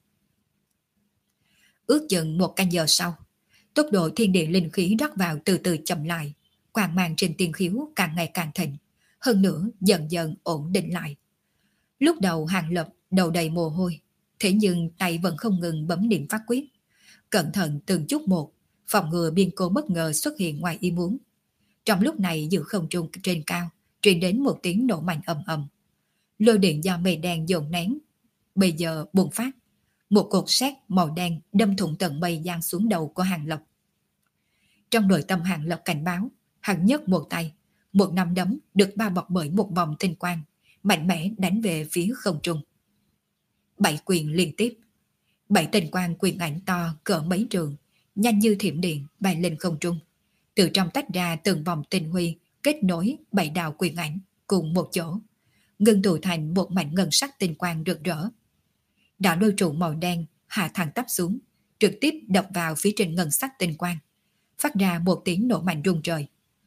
Ước chừng một canh giờ sau, tốc độ thiên địa linh khí rót vào từ từ chậm lại, quang mang trên tiên khiếu càng ngày càng thịnh, hơn nữa dần dần ổn định lại. Lúc đầu Hàng Lập đầu đầy mồ hôi, thế nhưng tay vẫn không ngừng bấm niệm pháp quyết, cẩn thận từng chút một, phòng ngừa biên cố bất ngờ xuất hiện ngoài ý muốn. Trong lúc này giữa không trung trên cao truyền đến một tiếng nổ mạnh ầm ầm, lôi điện do mây đen dồn nén bây giờ bùng phát, một cột sét màu đen đâm thủng tận mây giáng xuống đầu của Hàng Lập. Trong nội tâm Hàng Lập cảnh báo, hắn nhấc một tay, một nắm đấm được bao bọc bởi một vòng tinh quang, mạnh mẽ đánh về phía không trung. Bảy quyền liên tiếp, bảy tinh quang quyền ảnh to cỡ mấy trường, nhanh như thiểm điện bay lên không trung, từ trong tách ra từng vòng tinh huy kết nối bảy đạo quyền ảnh cùng một chỗ, ngưng tụ thành một mảnh ngân sắc tinh quang rực rỡ. Đạo lôi trụ màu đen hạ thẳng tắp xuống, trực tiếp đập vào phía trên ngân sắc tinh quang, phát ra một tiếng nổ mạnh rung trời.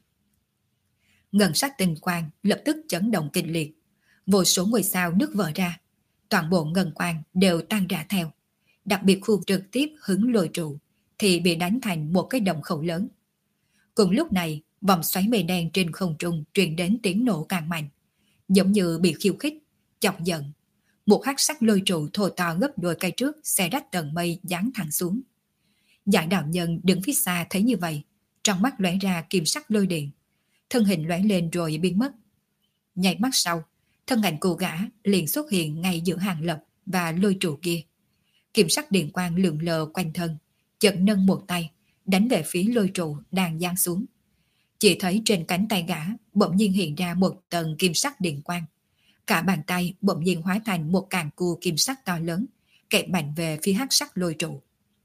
Ngân sắc tinh quang lập tức chấn động kịch liệt, vô số ngôi sao nứt vỡ ra, toàn bộ ngân quang đều tan rã theo. Đặc biệt khu trực tiếp hứng lôi trụ thì bị đánh thành một cái động khẩu lớn. Cùng lúc này, vòng xoáy mây đen trên không trung truyền đến tiếng nổ càng mạnh, giống như bị khiêu khích, chọc giận. Một hắc sắc lôi trụ thô to gấp đôi cây trước xé rách tầng mây giáng thẳng xuống. Giải đạo nhân đứng phía xa thấy như vậy, trong mắt lóe ra kim sắc lôi điện, thân hình lóe lên rồi biến mất. Nhảy mắt sau, thân ảnh cô gã liền xuất hiện ngay giữa Hàng Lập và lôi trụ kia. Kim sắc điện quang lượn lờ quanh thân, chợt nâng một tay đánh về phía lôi trụ đang giáng xuống. Chỉ thấy trên cánh tay gã bỗng nhiên hiện ra một tầng kim sắc điện quang, cả bàn tay bỗng nhiên hóa thành một càng cua kim sắc to lớn, kẹp mạnh về phía hắc sắc lôi trụ.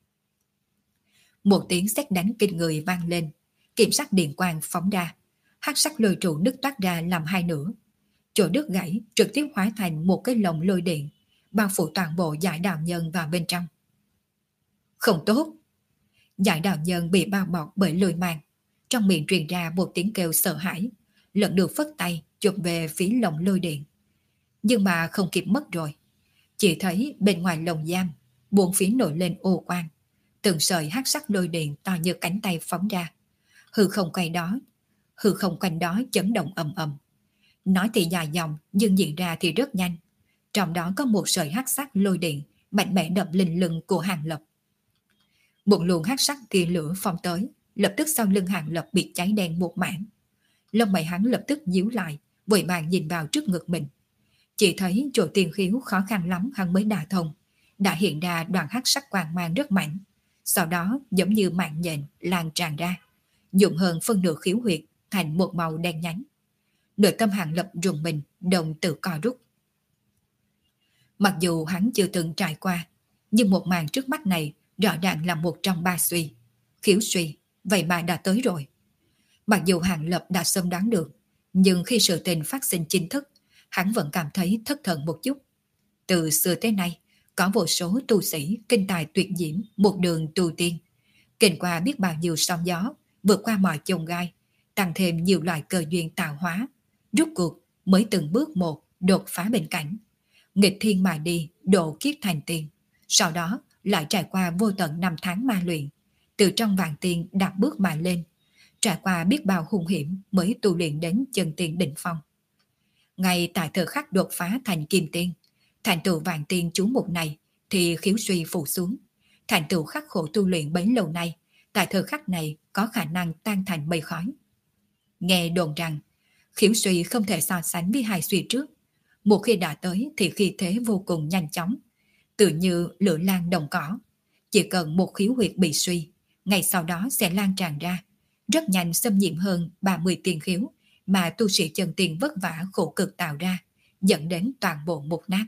Một tiếng sét đánh kinh người vang lên, kim sắc điện quang phóng ra, hắc sắc lôi trụ nứt toát ra làm hai nửa. Chỗ đứt gãy trực tiếp hóa thành một cái lồng lôi điện, bao phủ toàn bộ Giải đạo nhân vào bên trong. Không tốt! Giải đạo nhân bị bao bọc bởi lôi mang, trong miệng truyền ra một tiếng kêu sợ hãi, lần được phất tay chụp về phía lồng lôi điện. Nhưng mà không kịp mất rồi, chỉ thấy bên ngoài lồng giam buông phía nổi lên ô quang, từng sợi hắc sắc lôi điện to như cánh tay phóng ra. Hư không quay đó, hư không quanh đó chấn động ầm ầm. Nói thì dài dòng nhưng diễn ra thì rất nhanh. Trong đó có một sợi hắc sắc lôi điện mạnh mẽ đập lên lưng của Hàng Lập. Một luồng hắc sắc tia lửa phong tới, lập tức sau lưng Hàng Lập bị cháy đen một mảng. Lông mày hắn lập tức nhíu lại, vội vàng nhìn vào trước ngực mình. Chỉ thấy chỗ tiên khiếu khó khăn lắm hắn mới đả thông, đã hiện ra đoàn hắc sắc quang mang rất mạnh. Sau đó giống như mạng nhện lan tràn ra, dụng hơn phân nửa khiếu huyệt thành một màu đen nhánh. Nội tâm Hàng Lập rùng mình, đồng tự co rút. Mặc dù hắn chưa từng trải qua, nhưng một màn trước mắt này rõ ràng là một trong ba suy. Khiếu suy, vậy mà đã tới rồi. Mặc dù Hàng Lập đã sớm đoán được, nhưng khi sự tình phát sinh chính thức, hắn vẫn cảm thấy thất thần một chút. Từ xưa tới nay, có vô số tu sĩ kinh tài tuyệt diễm một đường tu tiên, kinh qua biết bao nhiêu sóng gió, vượt qua mọi chông gai, tăng thêm nhiều loại cơ duyên tạo hóa, rút cuộc mới từng bước một đột phá bình cảnh, nghịch thiên mà đi, độ kiếp thành tiên, sau đó lại trải qua vô tận năm tháng ma luyện, từ trong vạn tiên đạp bước mà lên, trải qua biết bao hung hiểm mới tu luyện đến chân tiên đỉnh phong. Ngay tại thời khắc đột phá thành kim tiên, thành tựu vạn tiên chú một này thì khiếu suy phủ xuống, thành tựu khắc khổ tu luyện bấy lâu nay, tại thời khắc này có khả năng tan thành mây khói. Nghe đồn rằng khiếu suy không thể so sánh với hai suy trước, một khi đã tới thì khí thế vô cùng nhanh chóng, tự như lửa lan đồng cỏ, chỉ cần một khiếu huyệt bị suy, ngày sau đó sẽ lan tràn ra, rất nhanh xâm nhiễm hơn ba mươi tiền khiếu mà tu sĩ chân tiền vất vả khổ cực tạo ra, dẫn đến toàn bộ một nát.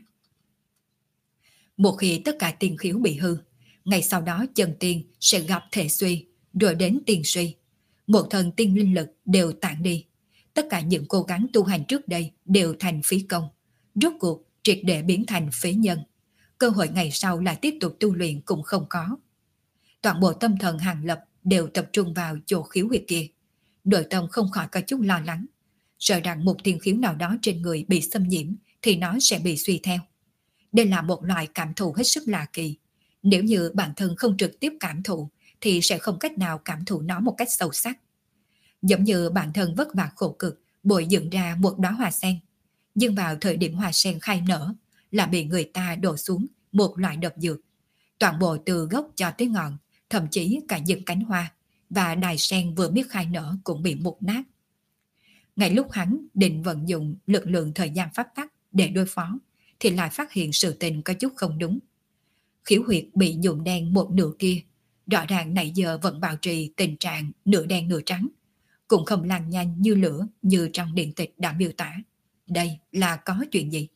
Một khi tất cả tiền khiếu bị hư, ngày sau đó chân tiền sẽ gặp thể suy, rồi đến tiền suy, một thần tiên linh lực đều tản đi, tất cả những cố gắng tu hành trước đây đều thành phí công, rốt cuộc triệt để biến thành phế nhân, cơ hội ngày sau lại tiếp tục tu luyện cũng không có. Toàn bộ tâm thần Hàng Lập đều tập trung vào chỗ khiếu huyệt kia, nội tâm không khỏi có chút lo lắng, sợ rằng một tiên khiếu nào đó trên người bị xâm nhiễm thì nó sẽ bị suy theo. Đây là một loại cảm thụ hết sức lạ kỳ. Nếu như bản thân không trực tiếp cảm thụ thì sẽ không cách nào cảm thụ nó một cách sâu sắc. Giống như bản thân vất vả khổ cực bồi dưỡng ra một đóa hoa sen, nhưng vào thời điểm hoa sen khai nở là bị người ta đổ xuống một loại độc dược. Toàn bộ từ gốc cho tới ngọn, thậm chí cả những cánh hoa và đài sen vừa biết khai nở cũng bị mục nát. Ngay lúc hắn định vận dụng lực lượng thời gian pháp tắc để đối phó thì lại phát hiện sự tình có chút không đúng. Khiếu huyệt bị nhuộm đen một nửa kia, rõ ràng nãy giờ vẫn bảo trì tình trạng nửa đen nửa trắng, cũng không lan nhanh như lửa như trong điện tịch đã miêu tả. Đây là có chuyện gì?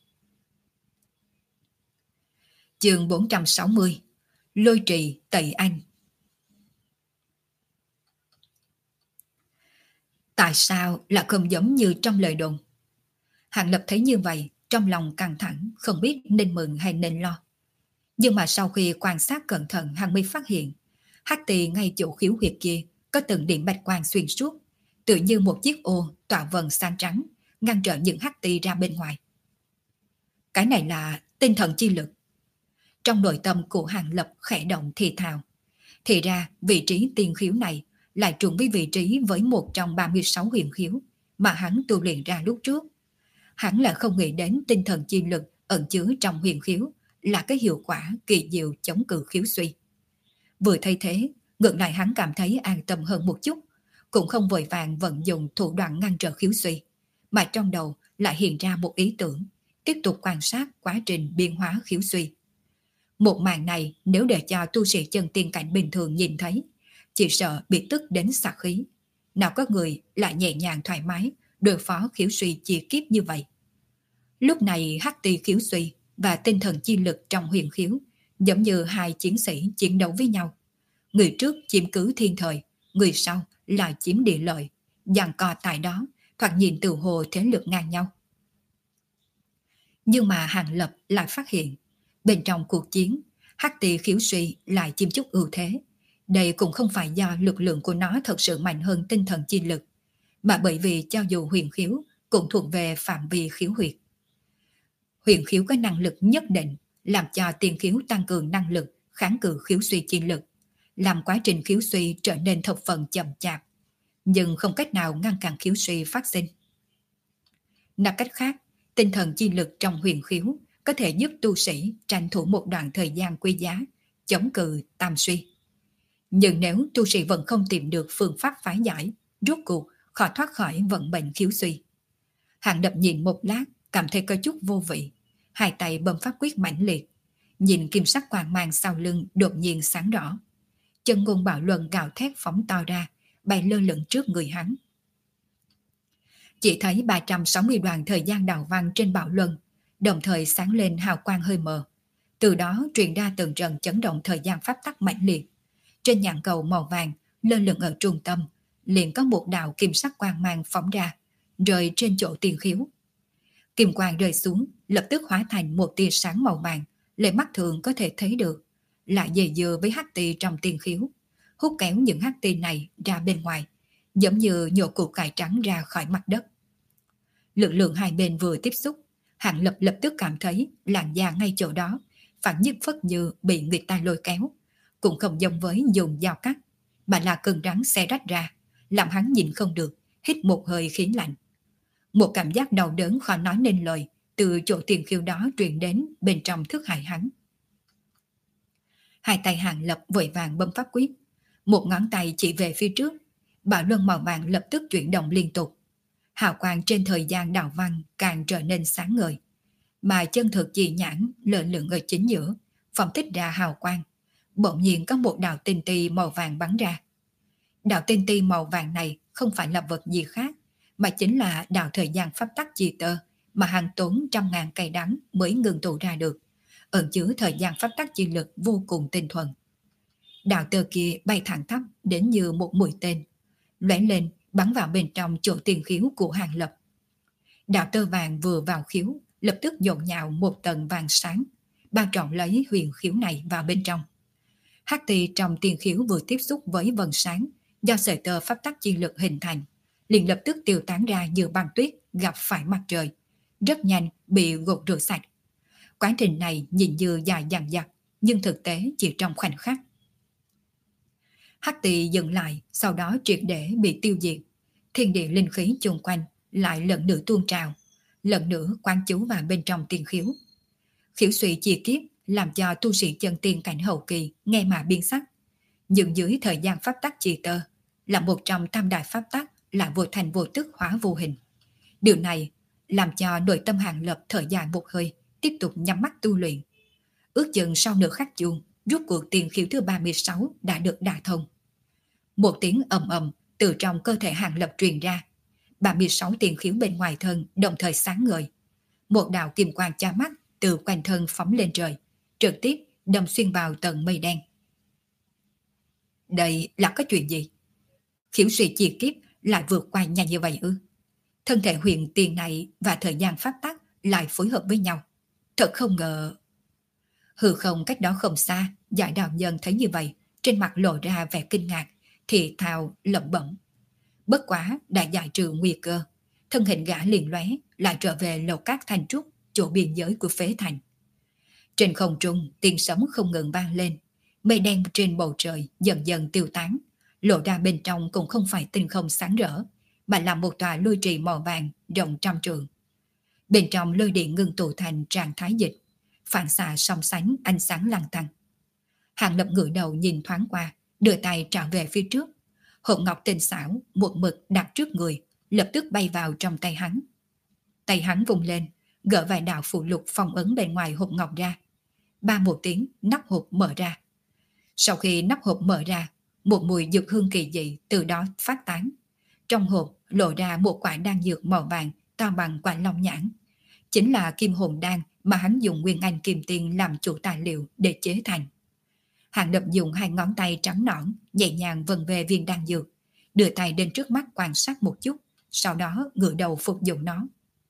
Chương bốn trăm sáu mươi. Lôi trì tẩy anh. Tại sao lại không giống như trong lời đồn? Hàng Lập thấy như vậy, trong lòng căng thẳng, không biết nên mừng hay nên lo. Nhưng mà sau khi quan sát cẩn thận, hắn mới phát hiện hắc tỳ ngay chỗ khiếu huyệt kia có từng điểm bạch quang xuyên suốt, tự như một chiếc ô tỏa vầng sáng trắng, ngăn trở những hắc tỳ ra bên ngoài. Cái này là tinh thần chi lực. Trong nội tâm của Hàng Lập khẽ động thì thào. Thì ra vị trí tiên khiếu này lại trùng với vị trí với một trong ba mươi sáu huyền khiếu mà hắn tu luyện ra lúc trước. Hắn là không nghĩ đến tinh thần chi lực ẩn chứa trong huyền khiếu là cái hiệu quả kỳ diệu chống cự khiếu suy. Vừa thấy thế, ngược lại hắn cảm thấy an tâm hơn một chút, cũng không vội vàng vận dụng thủ đoạn ngăn trở khiếu suy, mà trong đầu lại hiện ra một ý tưởng, tiếp tục quan sát quá trình biến hóa khiếu suy. Một màn này nếu để cho tu sĩ chân tiên cảnh bình thường nhìn thấy, chỉ sợ bị tức đến sặc khí. Nào có người lại nhẹ nhàng thoải mái đối phó khiếu suy chia kiếp như vậy. Lúc này hắc tỳ khiếu suy và tinh thần chi lực trong huyền khiếu giống như hai chiến sĩ chiến đấu với nhau. Người trước chiếm cứ thiên thời, người sau lại chiếm địa lợi, giằng co tại đó, thoạt nhìn từ hồ thế lực ngang nhau. Nhưng mà Hàng Lập lại phát hiện, bên trong cuộc chiến, hắc tỳ khiếu suy lại chiếm chút ưu thế. Đây cũng không phải do lực lượng của nó thật sự mạnh hơn tinh thần chi lực, mà bởi vì cho dù huyền khiếu cũng thuộc về phạm vi khiếu huyệt. Huyền khiếu có năng lực nhất định làm cho tiền khiếu tăng cường năng lực kháng cự khiếu suy chi lực, làm quá trình khiếu suy trở nên thập phần chậm chạp, nhưng không cách nào ngăn cản khiếu suy phát sinh. Nói cách khác, tinh thần chi lực trong huyền khiếu có thể giúp tu sĩ tranh thủ một đoạn thời gian quý giá, chống cự tam suy. Nhưng nếu tu sĩ vẫn không tìm được phương pháp phá giải, rốt cuộc khó thoát khỏi vận bệnh khiếu suy. Hàng Lập nhìn một lát, cảm thấy có chút vô vị, hai tay bấm pháp quyết mãnh liệt, nhìn kim sắc quang mang sau lưng đột nhiên sáng rõ. Chân ngôn bạo luân gào thét phóng to ra, bay lơ lửng trước người hắn. Chỉ thấy ba trăm sáu mươi đoàn thời gian đào văn trên bạo luân, đồng thời sáng lên hào quang hơi mờ. Từ đó truyền ra từng trận chấn động thời gian pháp tắc mãnh liệt. Trên nhạn cầu màu vàng lơ lửng ở trung tâm, liền có một đạo kim sắc quang mang phóng ra, rơi trên chỗ tiền khiếu. Kim quang rơi xuống, lập tức hóa thành một tia sáng màu vàng, lấy mắt thường có thể thấy được, lại dày dừa với hắc tỳ trong tiền khiếu, hút kéo những hắc tỳ này ra bên ngoài, giống như nhổ củ cải trắng ra khỏi mặt đất. Lực lượng hai bên vừa tiếp xúc, Hàng Lập lập tức cảm thấy làn da ngay chỗ đó phản nhất phất như bị người ta lôi kéo, cũng không giống với dùng dao cắt, mà là cơn rắn xé rách ra, làm hắn nhìn không được, hít một hơi khí lạnh. Một cảm giác đau đớn khó nói nên lời từ chỗ tiền khiêu đó truyền đến bên trong thức hải hắn. Hai tay Hàng Lập vội vàng bấm pháp quyết, một ngón tay chỉ về phía trước, bảo luân màu vàng lập tức chuyển động liên tục. Hào quang trên thời gian đào văn càng trở nên sáng ngời, mà chân thực chỉ nhãn lơ lửng ở chính giữa, phóng thích ra hào quang. Bỗng nhiên có một đạo tinh ti màu vàng bắn ra. Đạo tinh ti màu vàng này không phải là vật gì khác, mà chính là đạo thời gian pháp tắc chi tơ mà hàng tốn trăm ngàn cây đắng mới ngừng tụ ra được, ẩn chứa thời gian pháp tắc chi lực vô cùng tinh thuần. Đạo tơ kia bay thẳng tắp đến như một mũi tên, lóe lên bắn vào bên trong chỗ tiền khiếu của Hàng Lập. Đạo tơ vàng vừa vào khiếu, lập tức dồn nhào một tầng vàng sáng, bao trọn lấy huyền khiếu này vào bên trong. Hắc tỳ trong tiền khiếu vừa tiếp xúc với vầng sáng do sợi tơ pháp tắc chi lực hình thành, liền lập tức tiêu tán ra như băng tuyết gặp phải mặt trời, rất nhanh bị gột rửa sạch. Quá trình này nhìn như dài dằng dặc, nhưng thực tế chỉ trong khoảnh khắc. Hắc Tỳ dừng lại, sau đó triệt để bị tiêu diệt. Thiên địa linh khí chung quanh lại lần nữa tuôn trào, lần nữa quán chú vào bên trong tiên khiếu. Khiếu suy chi kiếp làm cho tu sĩ chân tiên cảnh hậu kỳ nghe mà biến sắc. Nhưng dưới thời gian pháp tắc chi tơ, là một trong tam đại pháp tắc là vô thành vô tức hóa vô hình. Điều này làm cho nội tâm Hàng Lập thở dài một hơi, tiếp tục nhắm mắt tu luyện. Ước chừng sau nửa khắc chuông, rút cuộc tiền khiếu thứ ba mươi sáu đã được đả thông. Một tiếng ầm ầm từ trong cơ thể Hàng Lập truyền ra. ba mươi sáu tiền khiếu bên ngoài thân đồng thời sáng ngời. Một đạo kim quang chói mắt từ quanh thân phóng lên trời, trực tiếp đâm xuyên vào tầng mây đen. Đây là có chuyện gì? Khiếu suy chi kiếp lại vượt qua nhanh như vậy ư? Thân thể huyền tiền này và thời gian pháp tắc lại phối hợp với nhau. Thật không ngờ. Hư không cách đó không xa, Giải Đạo Nhân thấy như vậy, trên mặt lộ ra vẻ kinh ngạc, thì thào lẩm bẩm. Bất quá đã giải trừ nguy cơ, thân hình gã liền lóe lại trở về lầu cát Thanh Trúc, chỗ biên giới của phế thành. Trên không trung tiếng sấm không ngừng vang lên, mây đen trên bầu trời dần dần tiêu tán, lộ ra bên trong cũng không phải tinh không sáng rỡ, mà là một tòa lôi trì màu vàng rộng trăm trượng. Bên trong lôi điện ngưng tụ thành trạng thái dịch, phản xạ song sánh ánh sáng lăng tăng. Hàng Lập ngửa đầu nhìn thoáng qua, đưa tay trào về phía trước. Hộp ngọc tinh xảo một mực đặt trước người, lập tức bay vào trong tay hắn. Tay hắn vùng lên, gỡ vài đạo phụ lục phong ấn bên ngoài hộp ngọc ra. Ba một tiếng, nắp hộp mở ra. Sau khi nắp hộp mở ra, một mùi dược hương kỳ dị từ đó phát tán. Trong hộp lộ ra một quả đan dược màu vàng to bằng quả long nhãn. Chính là kim hồn đan mà hắn dùng nguyên anh kim tiên làm chủ tài liệu để chế thành. Hàng Lập dùng hai ngón tay trắng nõn nhẹ nhàng vần về viên đan dược, đưa tay đến trước mắt quan sát một chút, sau đó ngửa đầu phục dụng nó.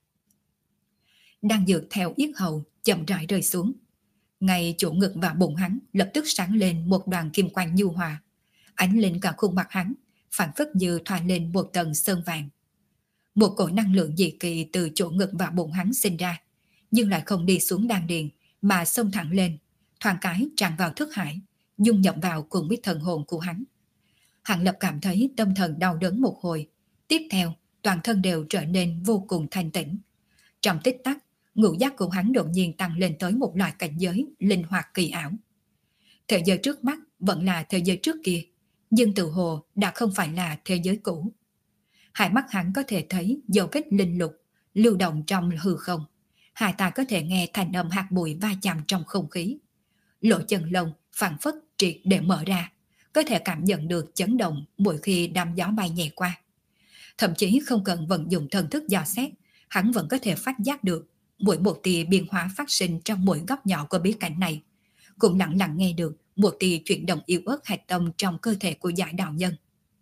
Đan dược theo yết hầu chậm rãi rơi xuống. Ngay chỗ ngực và bụng hắn lập tức sáng lên một đoàn kim quang nhu hòa, ánh lên cả khuôn mặt hắn, phản phất như thoa lên một tầng sơn vàng. Một cổ năng lượng dị kỳ từ chỗ ngực và bụng hắn sinh ra, nhưng lại không đi xuống đan điền mà xông thẳng lên, thoáng cái tràn vào thức hải, dung nhập vào cùng với thần hồn của hắn. Hàng Lập cảm thấy tâm thần đau đớn một hồi, tiếp theo toàn thân đều trở nên vô cùng thanh tĩnh. Trong tích tắc, ngũ giác của hắn đột nhiên tăng lên tới một loại cảnh giới linh hoạt kỳ ảo. Thế giới trước mắt vẫn là thế giới trước kia, nhưng tự hồ đã không phải là thế giới cũ. Hai mắt hắn có thể thấy dấu vết linh lục lưu động trong hư không, hai tai có thể nghe thanh âm hạt bụi va chạm trong không khí. Lỗ chân lông phảng phất triệt để mở ra, có thể cảm nhận được chấn động mỗi khi đám gió bay nhẹ qua. Thậm chí không cần vận dụng thần thức dò xét, hắn vẫn có thể phát giác được mỗi một tia biến hóa phát sinh trong mỗi góc nhỏ của bí cảnh này, cũng lặng lặng nghe được một tia chuyển động yếu ớt hạch tâm trong cơ thể của Giải Đạo Nhân.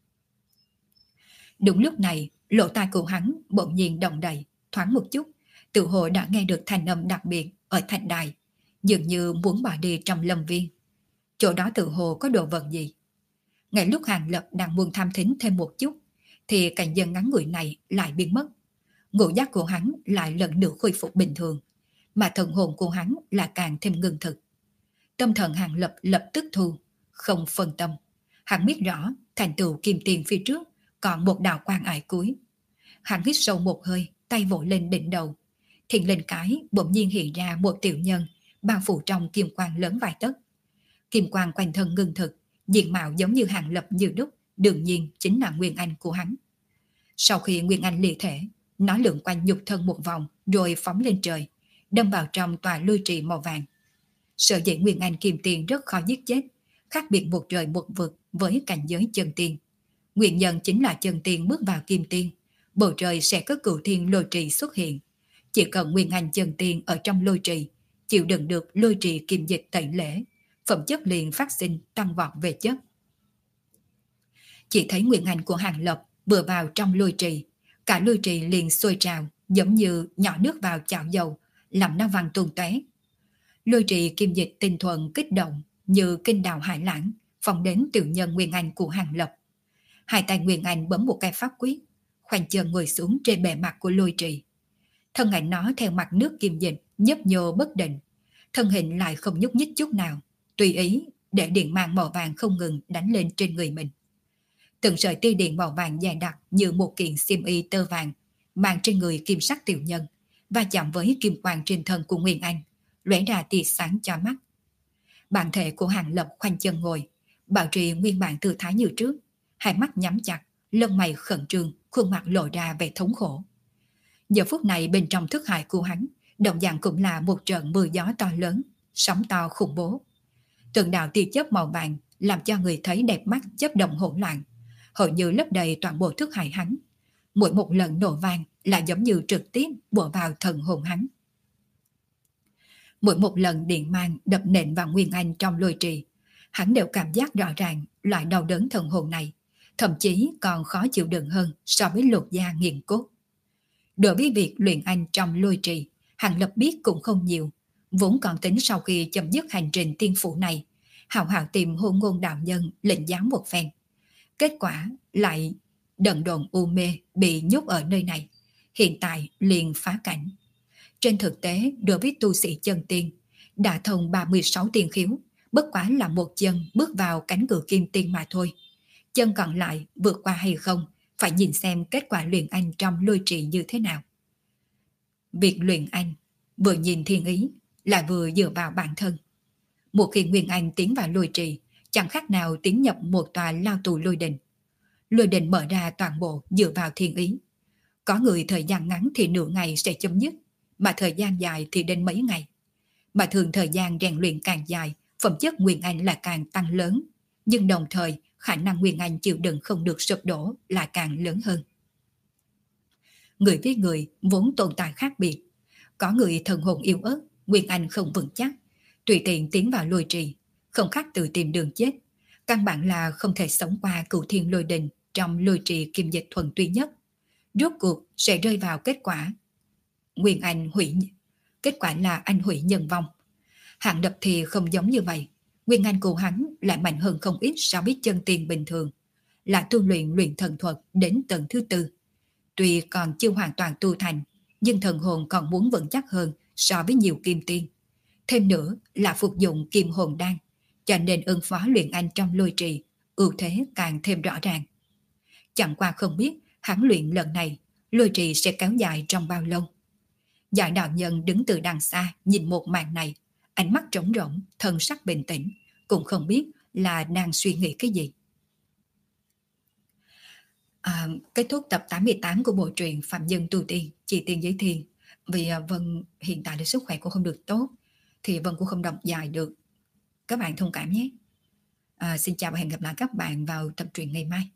Đúng lúc này, lỗ tai của hắn bỗng nhiên động đậy, thoáng một chút, tự hồ đã nghe được thanh âm đặc biệt ở thành đài, dường như muốn bỏ đi trong lâm viên. Chỗ đó tự hồ có đồ vật gì. Ngay lúc Hàng Lập đang muốn tham thính thêm một chút, thì cảnh dân ngắn ngủi này lại biến mất. Ngũ giác của hắn lại lần nữa khôi phục bình thường, mà thần hồn của hắn là càng thêm ngưng thực. Tâm thần Hàng Lập lập tức thu, không phân tâm. Hắn biết rõ thành tựu kim tiền phía trước còn một đạo quang ải cuối. Hắn hít sâu một hơi, tay vỗ lên đỉnh đầu. Thiên lên cái bỗng nhiên hiện ra một tiểu nhân bao phủ trong kim quang lớn vài tấc. Kim quang quanh thân ngưng thực, diện mạo giống như Hàng Lập như đúc, đương nhiên chính là Nguyên Anh của hắn. Sau khi Nguyên Anh ly thể, nó lượn quanh nhục thân một vòng rồi phóng lên trời, đâm vào trong tòa lôi trì màu vàng. Sở dĩ Nguyên Anh kim tiền rất khó giết chết, khác biệt một trời một vực với cảnh giới chân tiên. Nguyên nhân chính là chân tiên bước vào kim tiên, bầu trời sẽ có cửu thiên lôi trì xuất hiện. Chỉ cần Nguyên Anh chân tiên ở trong lôi trì, chịu đựng được lôi trì kim dịch tẩy lễ, phẩm chất liền phát sinh tăng vọt về chất. Chỉ thấy Nguyên Anh của Hàng Lập vừa vào trong lôi trì, cả lôi trì liền sôi trào, giống như nhỏ nước vào chảo dầu, làm nó văng tung tóe. Lôi trì kim dịch tinh thuần kích động như kinh đào hải lãng, phóng đến tiểu nhân Nguyên Anh của Hàng Lập. Hai tay Nguyên Anh bấm một cái pháp quyết, khoanh chân ngồi xuống trên bề mặt của lôi trì. Thân ảnh nó theo mặt nước kim dịch, nhấp nhô bất định. Thân hình lại không nhúc nhích chút nào, tùy ý để điện mang màu vàng không ngừng đánh lên trên người mình. Từng sợi tia điện màu vàng dài đặc như một kiện xiêm y tơ vàng mang trên người kim sắc tiểu nhân, và chạm với kim quang trên thân của Nguyên Anh, lóe ra tia sáng cho mắt. Bản thể của Hàng Lập khoanh chân ngồi, bảo trì nguyên bản tư thái như trước, hai mắt nhắm chặt, lông mày khẩn trương, khuôn mặt lộ ra vẻ thống khổ. Giờ phút này bên trong thức hải của hắn, đồng dạng cũng là một trận mưa gió to lớn, sóng to khủng bố. Từng đạo tia chớp màu vàng làm cho người thấy đẹp mắt chớp động hỗn loạn, hầu như lấp đầy toàn bộ thức hải hắn. Mỗi một lần nổ vang là giống như trực tiếp bổ vào thần hồn hắn. Mỗi một lần điện mang đập nện vào Nguyên Anh trong lôi trì, hắn đều cảm giác rõ ràng loại đau đớn thần hồn này, thậm chí còn khó chịu đựng hơn so với lột da nghiền cốt. Đối với việc luyện anh trong lôi trì, Hàng Lập biết cũng không nhiều, vốn còn tính sau khi chấm dứt hành trình tiên phủ này, hào hào tìm Hôn Ngôn đạo nhân lệnh giáo một phen. Kết quả lại đần độn u mê bị nhốt ở nơi này, hiện tại liền phá cảnh. Trên thực tế, đối với tu sĩ chân tiên, đã thông ba mươi sáu tiên khiếu, bất quá là một chân bước vào cánh cửa kim tiên mà thôi. Chân còn lại vượt qua hay không, phải nhìn xem kết quả luyện anh trong lôi trì như thế nào. Việc luyện anh, vừa nhìn thiên ý, lại vừa dựa vào bản thân. Một khi Nguyên Anh tiến vào lôi trì, chẳng khác nào tiến nhập một tòa lao tù lôi đình. Lôi đình mở ra toàn bộ dựa vào thiên ý. Có người thời gian ngắn thì nửa ngày sẽ chấm dứt, mà thời gian dài thì đến mấy ngày. Mà thường thời gian rèn luyện càng dài, phẩm chất Nguyên Anh là càng tăng lớn, nhưng đồng thời khả năng Nguyên Anh chịu đựng không được sụp đổ là càng lớn hơn. Người với người vốn tồn tại khác biệt. Có người thần hồn yếu ớt, Nguyên Anh không vững chắc, tùy tiện tiến vào lôi trì, không khác tự tìm đường chết. Căn bản là không thể sống qua cửu thiên lôi đình trong lôi trì kim dịch thuần túy nhất. Rốt cuộc sẽ rơi vào kết quả Nguyên Anh hủy, kết quả là anh hủy nhân vong. Hạng Lập thì không giống như vậy. Nguyên Anh của hắn lại mạnh hơn không ít so với chân tiên bình thường, là tu luyện luyện thần thuật đến tầng thứ tư. Tuy còn chưa hoàn toàn tu thành, nhưng thần hồn còn muốn vững chắc hơn so với nhiều kim tiên. Thêm nữa là phục dụng kim hồn đan, cho nên ứng phó luyện anh trong lôi trì, ưu thế càng thêm rõ ràng. Chẳng qua không biết hắn luyện lần này, lôi trì sẽ kéo dài trong bao lâu. Giải đạo nhân đứng từ đằng xa nhìn một màn này, ánh mắt trống rỗng, thân sắc bình tĩnh, cũng không biết là đang suy nghĩ cái gì. À, kết thúc tập tám mươi tám của bộ truyện Phạm Nhân Tu Tiên, Chi Tiên Giới Thiên. Vì à, Vân hiện tại là sức khỏe cũng không được tốt, thì Vân cũng không đọc dài được. Các bạn thông cảm nhé. À, xin chào và hẹn gặp lại các bạn vào tập truyện ngày mai.